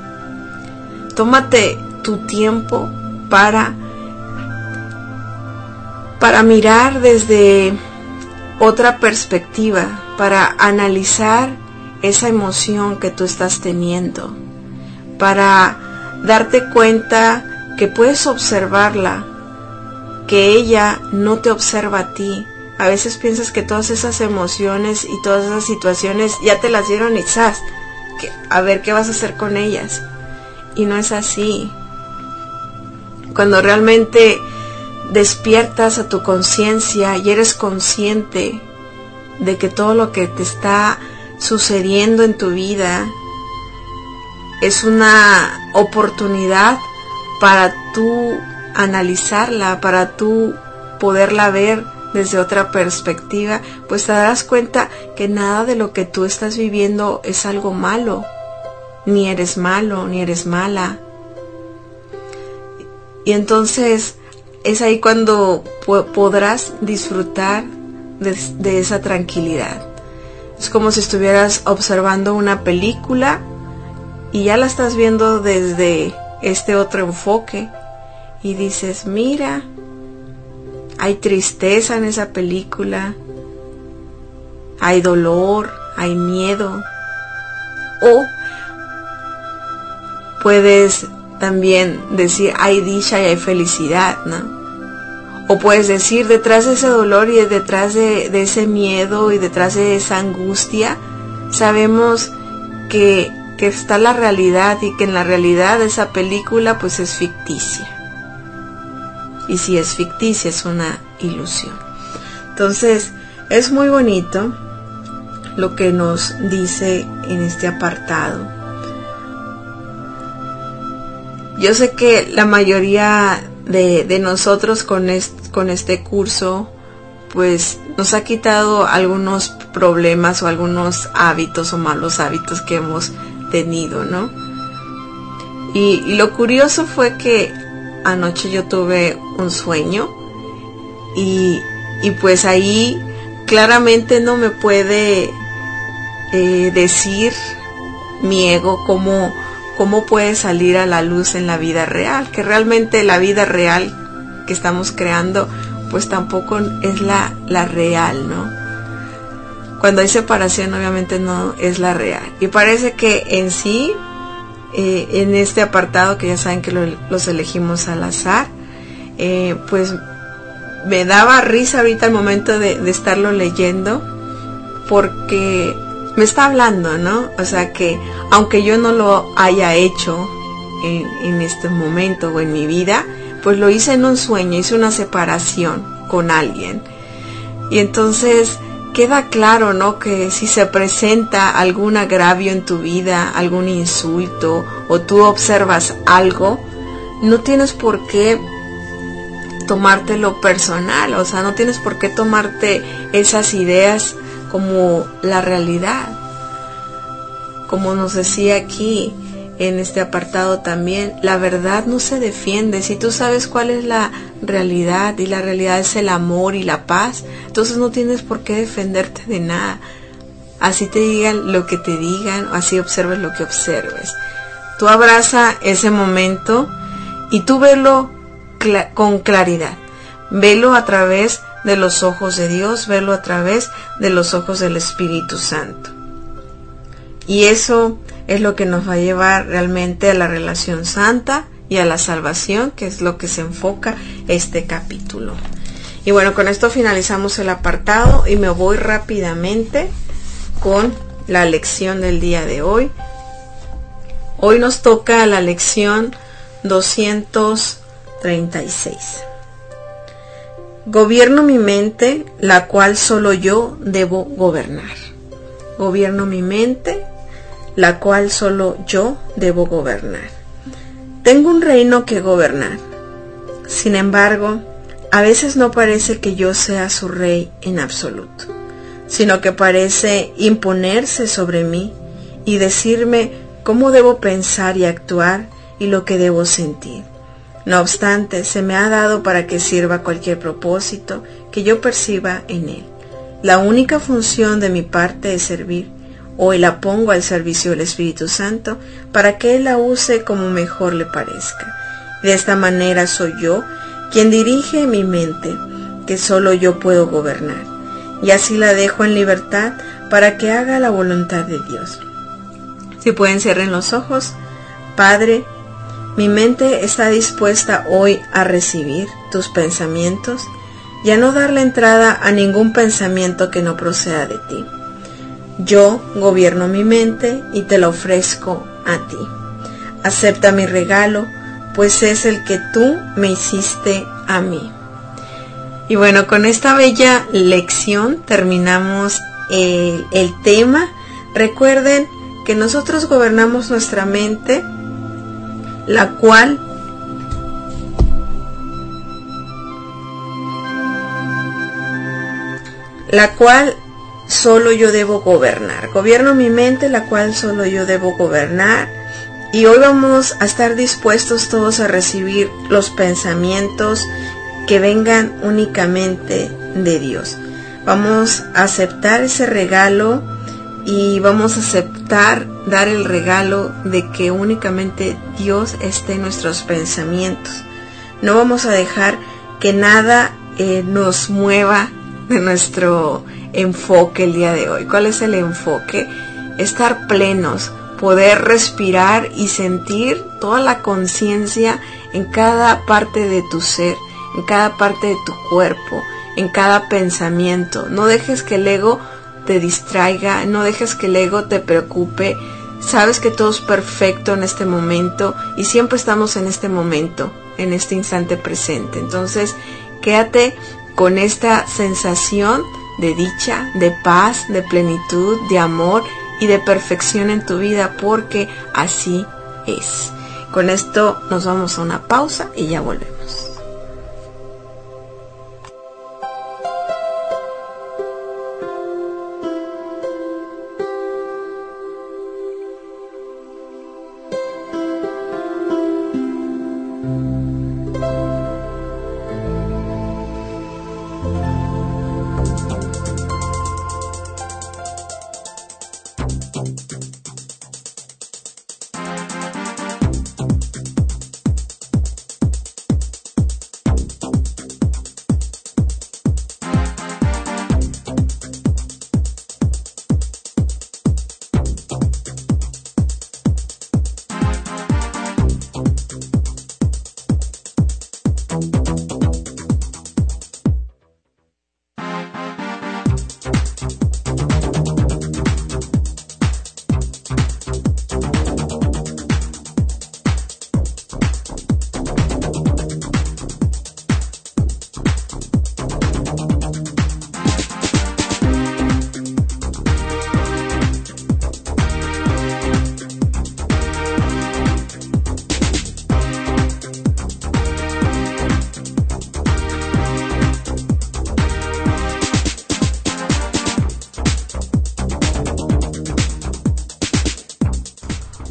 Tómate tu tiempo para, para mirar desde otra perspectiva, para analizar esa emoción que tú estás teniendo, para darte cuenta que puedes observarla, que ella no te observa a ti. A veces piensas que todas esas emociones y todas esas situaciones ya te las dieron y ¡zas! Que, a ver qué vas a hacer con ellas. Y no es así. Cuando realmente despiertas a tu conciencia y eres consciente de que todo lo que te está sucediendo en tu vida es una oportunidad para tú analizarla, para tú poderla ver desde otra perspectiva, pues te darás cuenta que nada de lo que tú estás viviendo es algo malo, ni eres malo, ni eres mala. Y entonces es ahí cuando po- podrás disfrutar de, de esa tranquilidad. Es como si estuvieras observando una película y ya la estás viendo desde este otro enfoque y dices, mira, hay tristeza en esa película, hay dolor, hay miedo. O puedes también decir, hay dicha y hay felicidad, ¿no? O puedes decir, detrás de ese dolor y detrás de, de ese miedo y detrás de esa angustia, sabemos que, que está la realidad y que en la realidad esa película pues es ficticia. Y si es ficticia, es una ilusión. Entonces, es muy bonito lo que nos dice en este apartado. Yo sé que la mayoría de, de nosotros con este, con este curso, pues nos ha quitado algunos problemas o algunos hábitos o malos hábitos que hemos tenido, ¿no? Y, y lo curioso fue que anoche yo tuve un sueño y, y pues ahí claramente no me puede eh, decir mi ego cómo, cómo puede salir a la luz en la vida real, que realmente la vida real que estamos creando pues tampoco es la, la real, ¿no? Cuando hay separación obviamente no es la real. Y parece que en sí Eh, en este apartado, que ya saben que lo, los elegimos al azar, eh, pues me daba risa ahorita el momento de, de estarlo leyendo, porque me está hablando, ¿no? O sea que aunque yo no lo haya hecho en, en este momento o en mi vida, pues lo hice en un sueño, hice una separación con alguien. Y entonces queda claro, ¿no? Que si se presenta algún agravio en tu vida, algún insulto, o tú observas algo, no tienes por qué tomártelo personal, o sea, no tienes por qué tomarte esas ideas como la realidad. Como nos decía aquí en este apartado también, la verdad no se defiende. Si tú sabes cuál es la realidad, y la realidad es el amor y la paz, entonces no tienes por qué defenderte de nada. Así te digan lo que te digan, o así observes lo que observes. Tú abraza ese momento y tú velo cl- con claridad. Velo a través de los ojos de Dios, verlo a través de los ojos del Espíritu Santo. Y eso es lo que nos va a llevar realmente a la relación santa y a la salvación, que es lo que se enfoca este capítulo. Y bueno, con esto finalizamos el apartado y me voy rápidamente con la lección del día de hoy. Hoy nos toca la lección doscientos treinta y seis. Gobierno mi mente, la cual solo yo debo gobernar. Gobierno mi mente, la cual solo yo debo gobernar. Tengo un reino que gobernar. Sin embargo, a veces no parece que yo sea su rey en absoluto, sino que parece imponerse sobre mí y decirme cómo debo pensar y actuar y lo que debo sentir. No obstante, se me ha dado para que sirva cualquier propósito que yo perciba en él. La única función de mi parte es servir. Hoy la pongo al servicio del Espíritu Santo para que Él la use como mejor le parezca. De esta manera soy yo quien dirige mi mente, que solo yo puedo gobernar, y así la dejo en libertad para que haga la voluntad de Dios. Si pueden, cierren los ojos. Padre, mi mente está dispuesta hoy a recibir tus pensamientos y a no darle entrada a ningún pensamiento que no proceda de ti. Yo gobierno mi mente y te la ofrezco a ti. Acepta mi regalo, pues es el que tú me hiciste a mí. Y bueno, con esta bella lección terminamos el, el tema. Recuerden que nosotros gobernamos nuestra mente, la cual la cual solo yo debo gobernar. Gobierno mi mente, la cual solo yo debo gobernar. Y hoy vamos a estar dispuestos todos a recibir los pensamientos que vengan únicamente de Dios. Vamos a aceptar ese regalo y vamos a aceptar dar el regalo de que únicamente Dios esté en nuestros pensamientos. No vamos a dejar que nada eh, nos mueva de nuestro enfoque el día de hoy. ¿Cuál es el enfoque? Estar plenos, poder respirar y sentir toda la conciencia en cada parte de tu ser, en cada parte de tu cuerpo, en cada pensamiento. No dejes que el ego te distraiga, no dejes que el ego te preocupe. Sabes que todo es perfecto en este momento y siempre estamos en este momento, en este instante presente. Entonces, quédate con esta sensación de dicha, de paz, de plenitud, de amor y de perfección en tu vida, porque así es. Con esto nos vamos a una pausa y ya volvemos.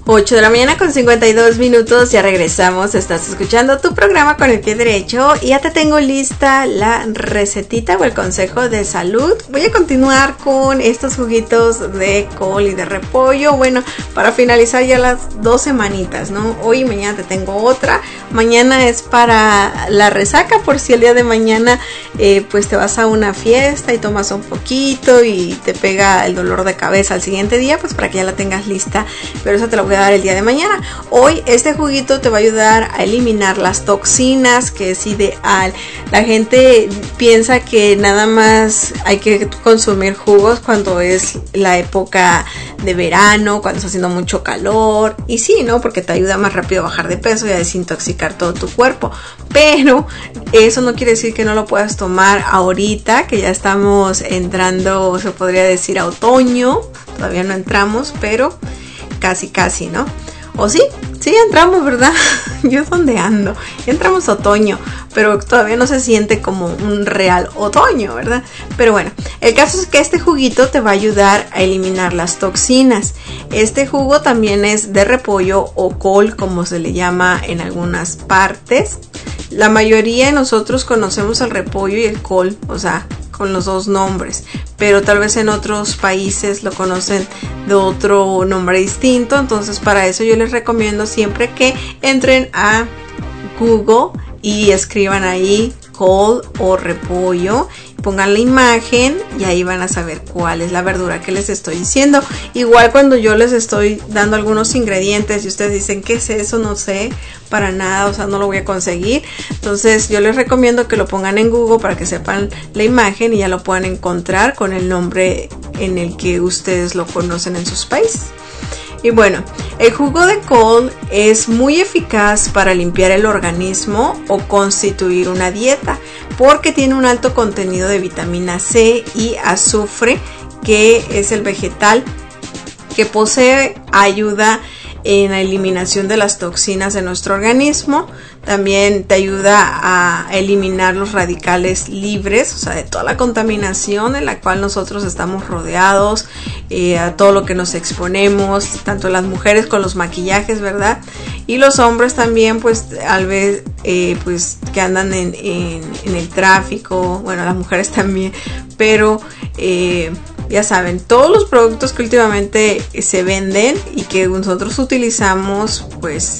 ocho de la mañana con cincuenta y dos minutos, ya regresamos, estás escuchando tu programa con el pie derecho y ya te tengo lista la recetita o el consejo de salud. Voy a continuar con estos juguitos de col y de repollo, bueno, para finalizar ya las dos semanitas, ¿no? Hoy y mañana te tengo otra, mañana es para la resaca, por si el día de mañana eh, pues te vas a una fiesta y tomas un poquito y te pega el dolor de cabeza al siguiente día, pues para que ya la tengas lista, pero eso te lo voy a dar el día de mañana. Hoy este juguito te va a ayudar a eliminar las toxinas, que es ideal. La gente piensa que nada más hay que consumir jugos cuando es la época de verano, cuando está haciendo mucho calor, y sí, ¿no? Porque te ayuda más rápido a bajar de peso y a desintoxicar todo tu cuerpo, pero eso no quiere decir que no lo puedas tomar ahorita, que ya estamos entrando, se podría decir, a otoño. Todavía no entramos, pero casi casi, ¿no? ¿O sí? Sí, entramos, ¿verdad? Yo es donde ando. Entramos otoño, pero todavía no se siente como un real otoño, ¿verdad? Pero bueno, el caso es que este juguito te va a ayudar a eliminar las toxinas. Este jugo también es de repollo o col, como se le llama en algunas partes. La mayoría de nosotros conocemos el repollo y el col, o sea, con los dos nombres, pero tal vez en otros países lo conocen de otro nombre distinto. Entonces para eso yo les recomiendo siempre que entren a Google y escriban ahí col o repollo, pongan la imagen y ahí van a saber cuál es la verdura que les estoy diciendo. Igual cuando yo les estoy dando algunos ingredientes y ustedes dicen ¿qué es eso? No sé para nada, o sea, no lo voy a conseguir. Entonces yo les recomiendo que lo pongan en Google para que sepan la imagen y ya lo puedan encontrar con el nombre en el que ustedes lo conocen en sus países. Y bueno, el jugo de col es muy eficaz para limpiar el organismo o constituir una dieta porque tiene un alto contenido de vitamina C y azufre, que es el vegetal que posee, ayuda en la eliminación de las toxinas de nuestro organismo. También te ayuda a eliminar los radicales libres, o sea, de toda la contaminación en la cual nosotros estamos rodeados, eh, a todo lo que nos exponemos, tanto las mujeres con los maquillajes, ¿verdad? Y los hombres también, pues, al ver, eh, pues, que andan en, en, en el tráfico, bueno, las mujeres también, pero... Eh, ya saben, todos los productos que últimamente se venden y que nosotros utilizamos, pues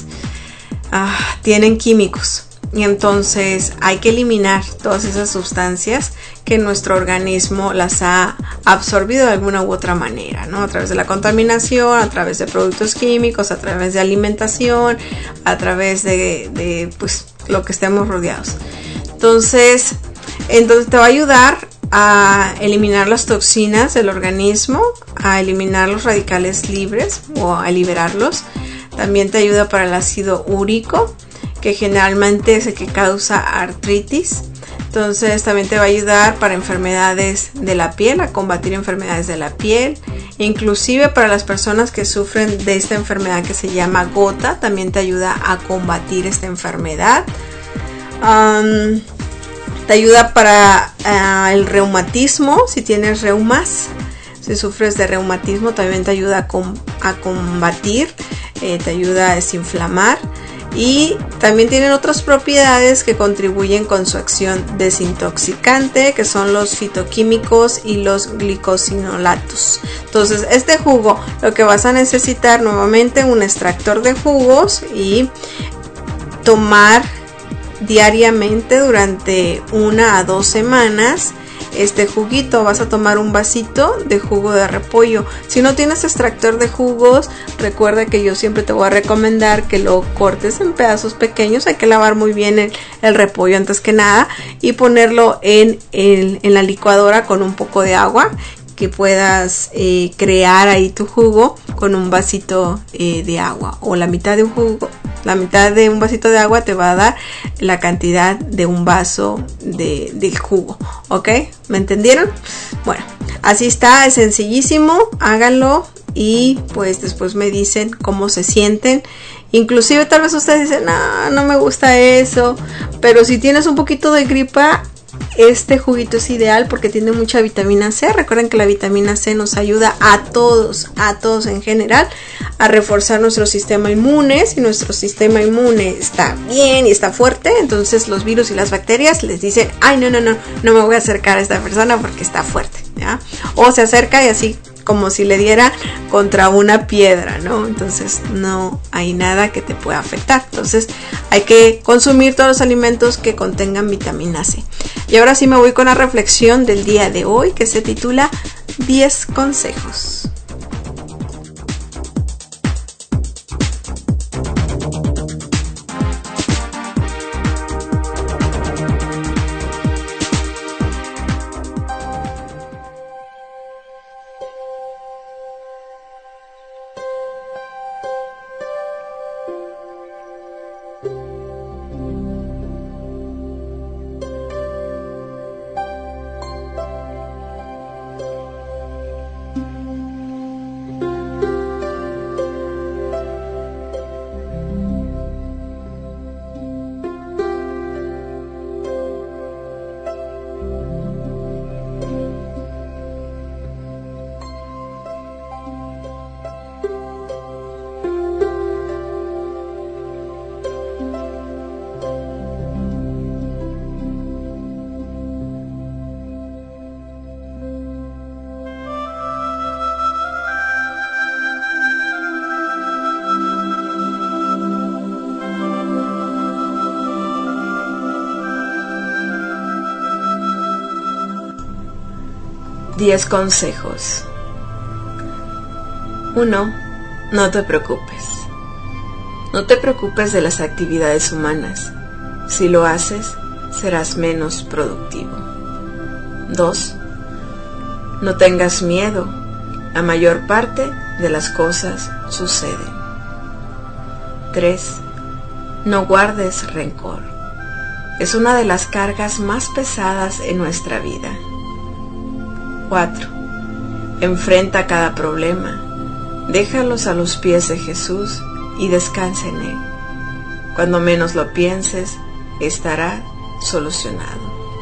ah, tienen químicos. Y entonces hay que eliminar todas esas sustancias que nuestro organismo las ha absorbido de alguna u otra manera, ¿no? A través de la contaminación, a través de productos químicos, a través de alimentación, a través de, de pues, lo que estemos rodeados. Entonces, entonces te va a ayudar a eliminar las toxinas del organismo, a eliminar los radicales libres o a liberarlos. También te ayuda para el ácido úrico, que generalmente es el que causa artritis. Entonces también te va a ayudar para enfermedades de la piel, a combatir enfermedades de la piel. Inclusive para las personas que sufren de esta enfermedad que se llama gota, también te ayuda a combatir esta enfermedad. Um, Te ayuda para uh, el reumatismo, si tienes reumas, si sufres de reumatismo, también te ayuda a, com a combatir, eh, te ayuda a desinflamar. Y también tienen otras propiedades que contribuyen con su acción desintoxicante, que son los fitoquímicos y los glicosinolatos. Entonces, este jugo, lo que vas a necesitar nuevamente, un extractor de jugos y tomar diariamente durante una a dos semanas este juguito. Vas a tomar un vasito de jugo de repollo. Si no tienes extractor de jugos, recuerda que yo siempre te voy a recomendar que lo cortes en pedazos pequeños. Hay que lavar muy bien el, el repollo antes que nada y ponerlo en, en, en la licuadora con un poco de agua, que puedas eh, crear ahí tu jugo con un vasito eh, de agua, o la mitad de un jugo. La mitad de un vasito de agua te va a dar la cantidad de un vaso de, de jugo, ¿ok? ¿Me entendieron? Bueno, así está, es sencillísimo, háganlo y pues después me dicen cómo se sienten. Inclusive tal vez ustedes dicen, no, no me gusta eso, pero si tienes un poquito de gripa, este juguito es ideal porque tiene mucha vitamina C. Recuerden que la vitamina C nos ayuda a todos, a todos en general, a reforzar nuestro sistema inmune. Si nuestro sistema inmune está bien y está fuerte, entonces los virus y las bacterias les dicen, ay, no, no, no, no me voy a acercar a esta persona porque está fuerte, ¿ya? O se acerca y así como si le diera contra una piedra, ¿no? Entonces no hay nada que te pueda afectar. Entonces hay que consumir todos los alimentos que contengan vitamina C. Y ahora sí me voy con la reflexión del día de hoy, que se titula diez consejos. diez consejos. uno. No te preocupes. No te preocupes de las actividades humanas. Si lo haces, serás menos productivo. dos. No tengas miedo. La mayor parte de las cosas suceden. tres. No guardes rencor. Es una de las cargas más pesadas en nuestra vida. cuatro. Enfrenta cada problema. Déjalos a los pies de Jesús y descansa en Él. Cuando menos lo pienses, estará solucionado.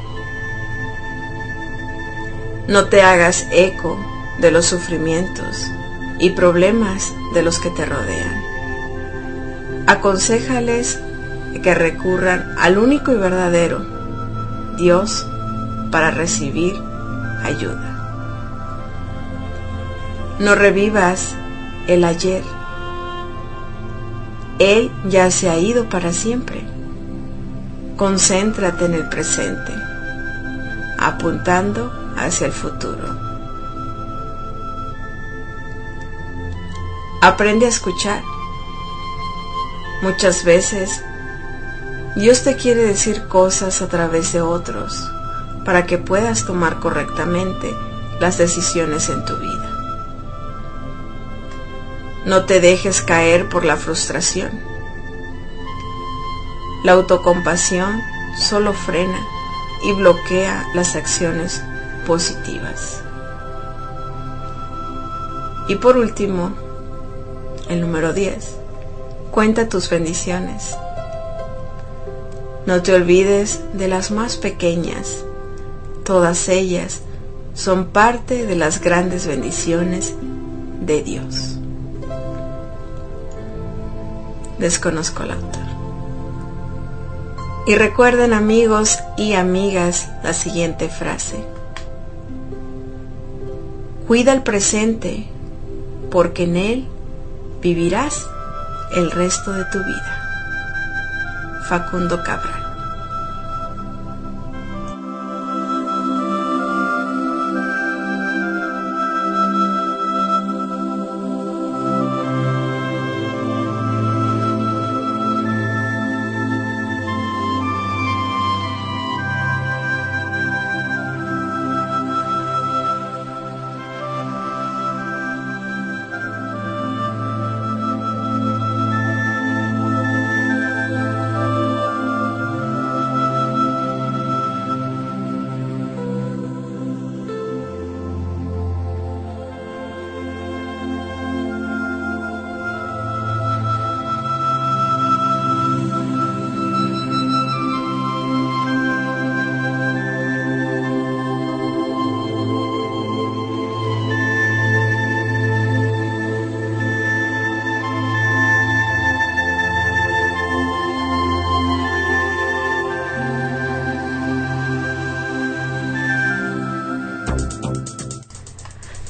No te hagas eco de los sufrimientos y problemas de los que te rodean. Aconséjales que recurran al único y verdadero Dios para recibir ayuda. No revivas el ayer. Él ya se ha ido para siempre. Concéntrate en el presente, apuntando hacia el futuro. Aprende a escuchar. Muchas veces Dios te quiere decir cosas a través de otros para que puedas tomar correctamente las decisiones en tu vida. No te dejes caer por la frustración. La autocompasión solo frena y bloquea las acciones positivas. Y por último, el número diez. Cuenta tus bendiciones. No te olvides de las más pequeñas. Todas ellas son parte de las grandes bendiciones de Dios. Desconozco el autor. Y recuerden, amigos y amigas, la siguiente frase. Cuida el presente, porque en él vivirás el resto de tu vida. Facundo Cabral.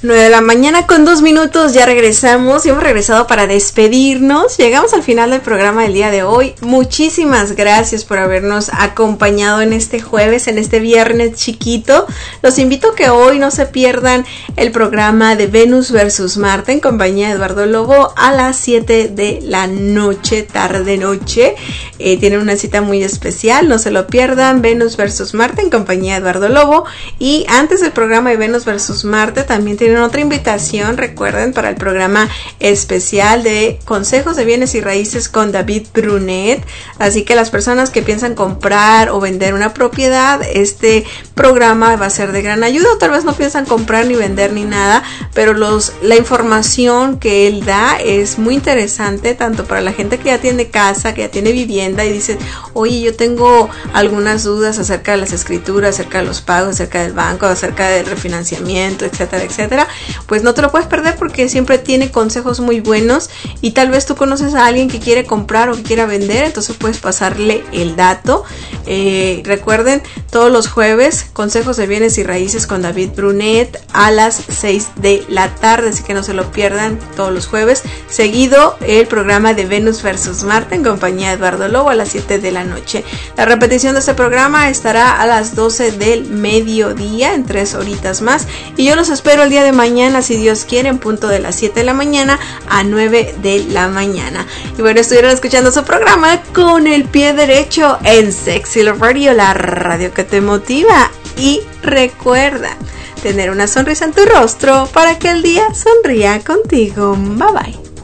nueve de la mañana con dos minutos, ya regresamos y hemos regresado para despedirnos. Llegamos al final del programa del día de hoy. Muchísimas gracias por habernos acompañado en este jueves, en este viernes chiquito. Los invito a que hoy no se pierdan el programa de Venus versus Marte en compañía de Eduardo Lobo a las siete de la noche, tarde noche. Eh, tienen una cita muy especial, no se lo pierdan. Venus versus Marte en compañía de Eduardo Lobo. Y antes del programa de Venus versus Marte también tienen otra invitación, recuerden, para el programa especial de consejos de bienes y raíces con David Brunet. Así que las personas que piensan comprar o vender una propiedad, este programa va a ser de gran ayuda. Tal vez no piensan comprar ni vender ni nada, pero los la información que él da es muy interesante, tanto para la gente que ya tiene casa, que ya tiene vivienda y dice, oye, yo tengo algunas dudas acerca de las escrituras, acerca de los pagos, acerca del banco, acerca del refinanciamiento, etcétera, etcétera. Pues no te lo puedes perder porque siempre tiene consejos muy buenos y tal vez tú conoces a alguien que quiere comprar o que quiera vender, entonces puedes pasarle el dato. Eh, recuerden, todos los jueves, consejos de bienes y raíces con David Brunet a las seis de la tarde, así que no se lo pierdan todos los jueves. Seguido, el programa de Venus versus Marte en compañía de Eduardo Lobo a las siete de la noche. La repetición de este programa estará a las doce del mediodía, en tres horitas más, y yo los espero el día de mañana, si Dios quiere, en punto de las siete de la mañana a nueve de la mañana. Y bueno, estuvieron escuchando su programa Con el Pie Derecho en Sexy Love Radio, la radio que te motiva. Y recuerda tener una sonrisa en tu rostro para que el día sonría contigo. Bye bye.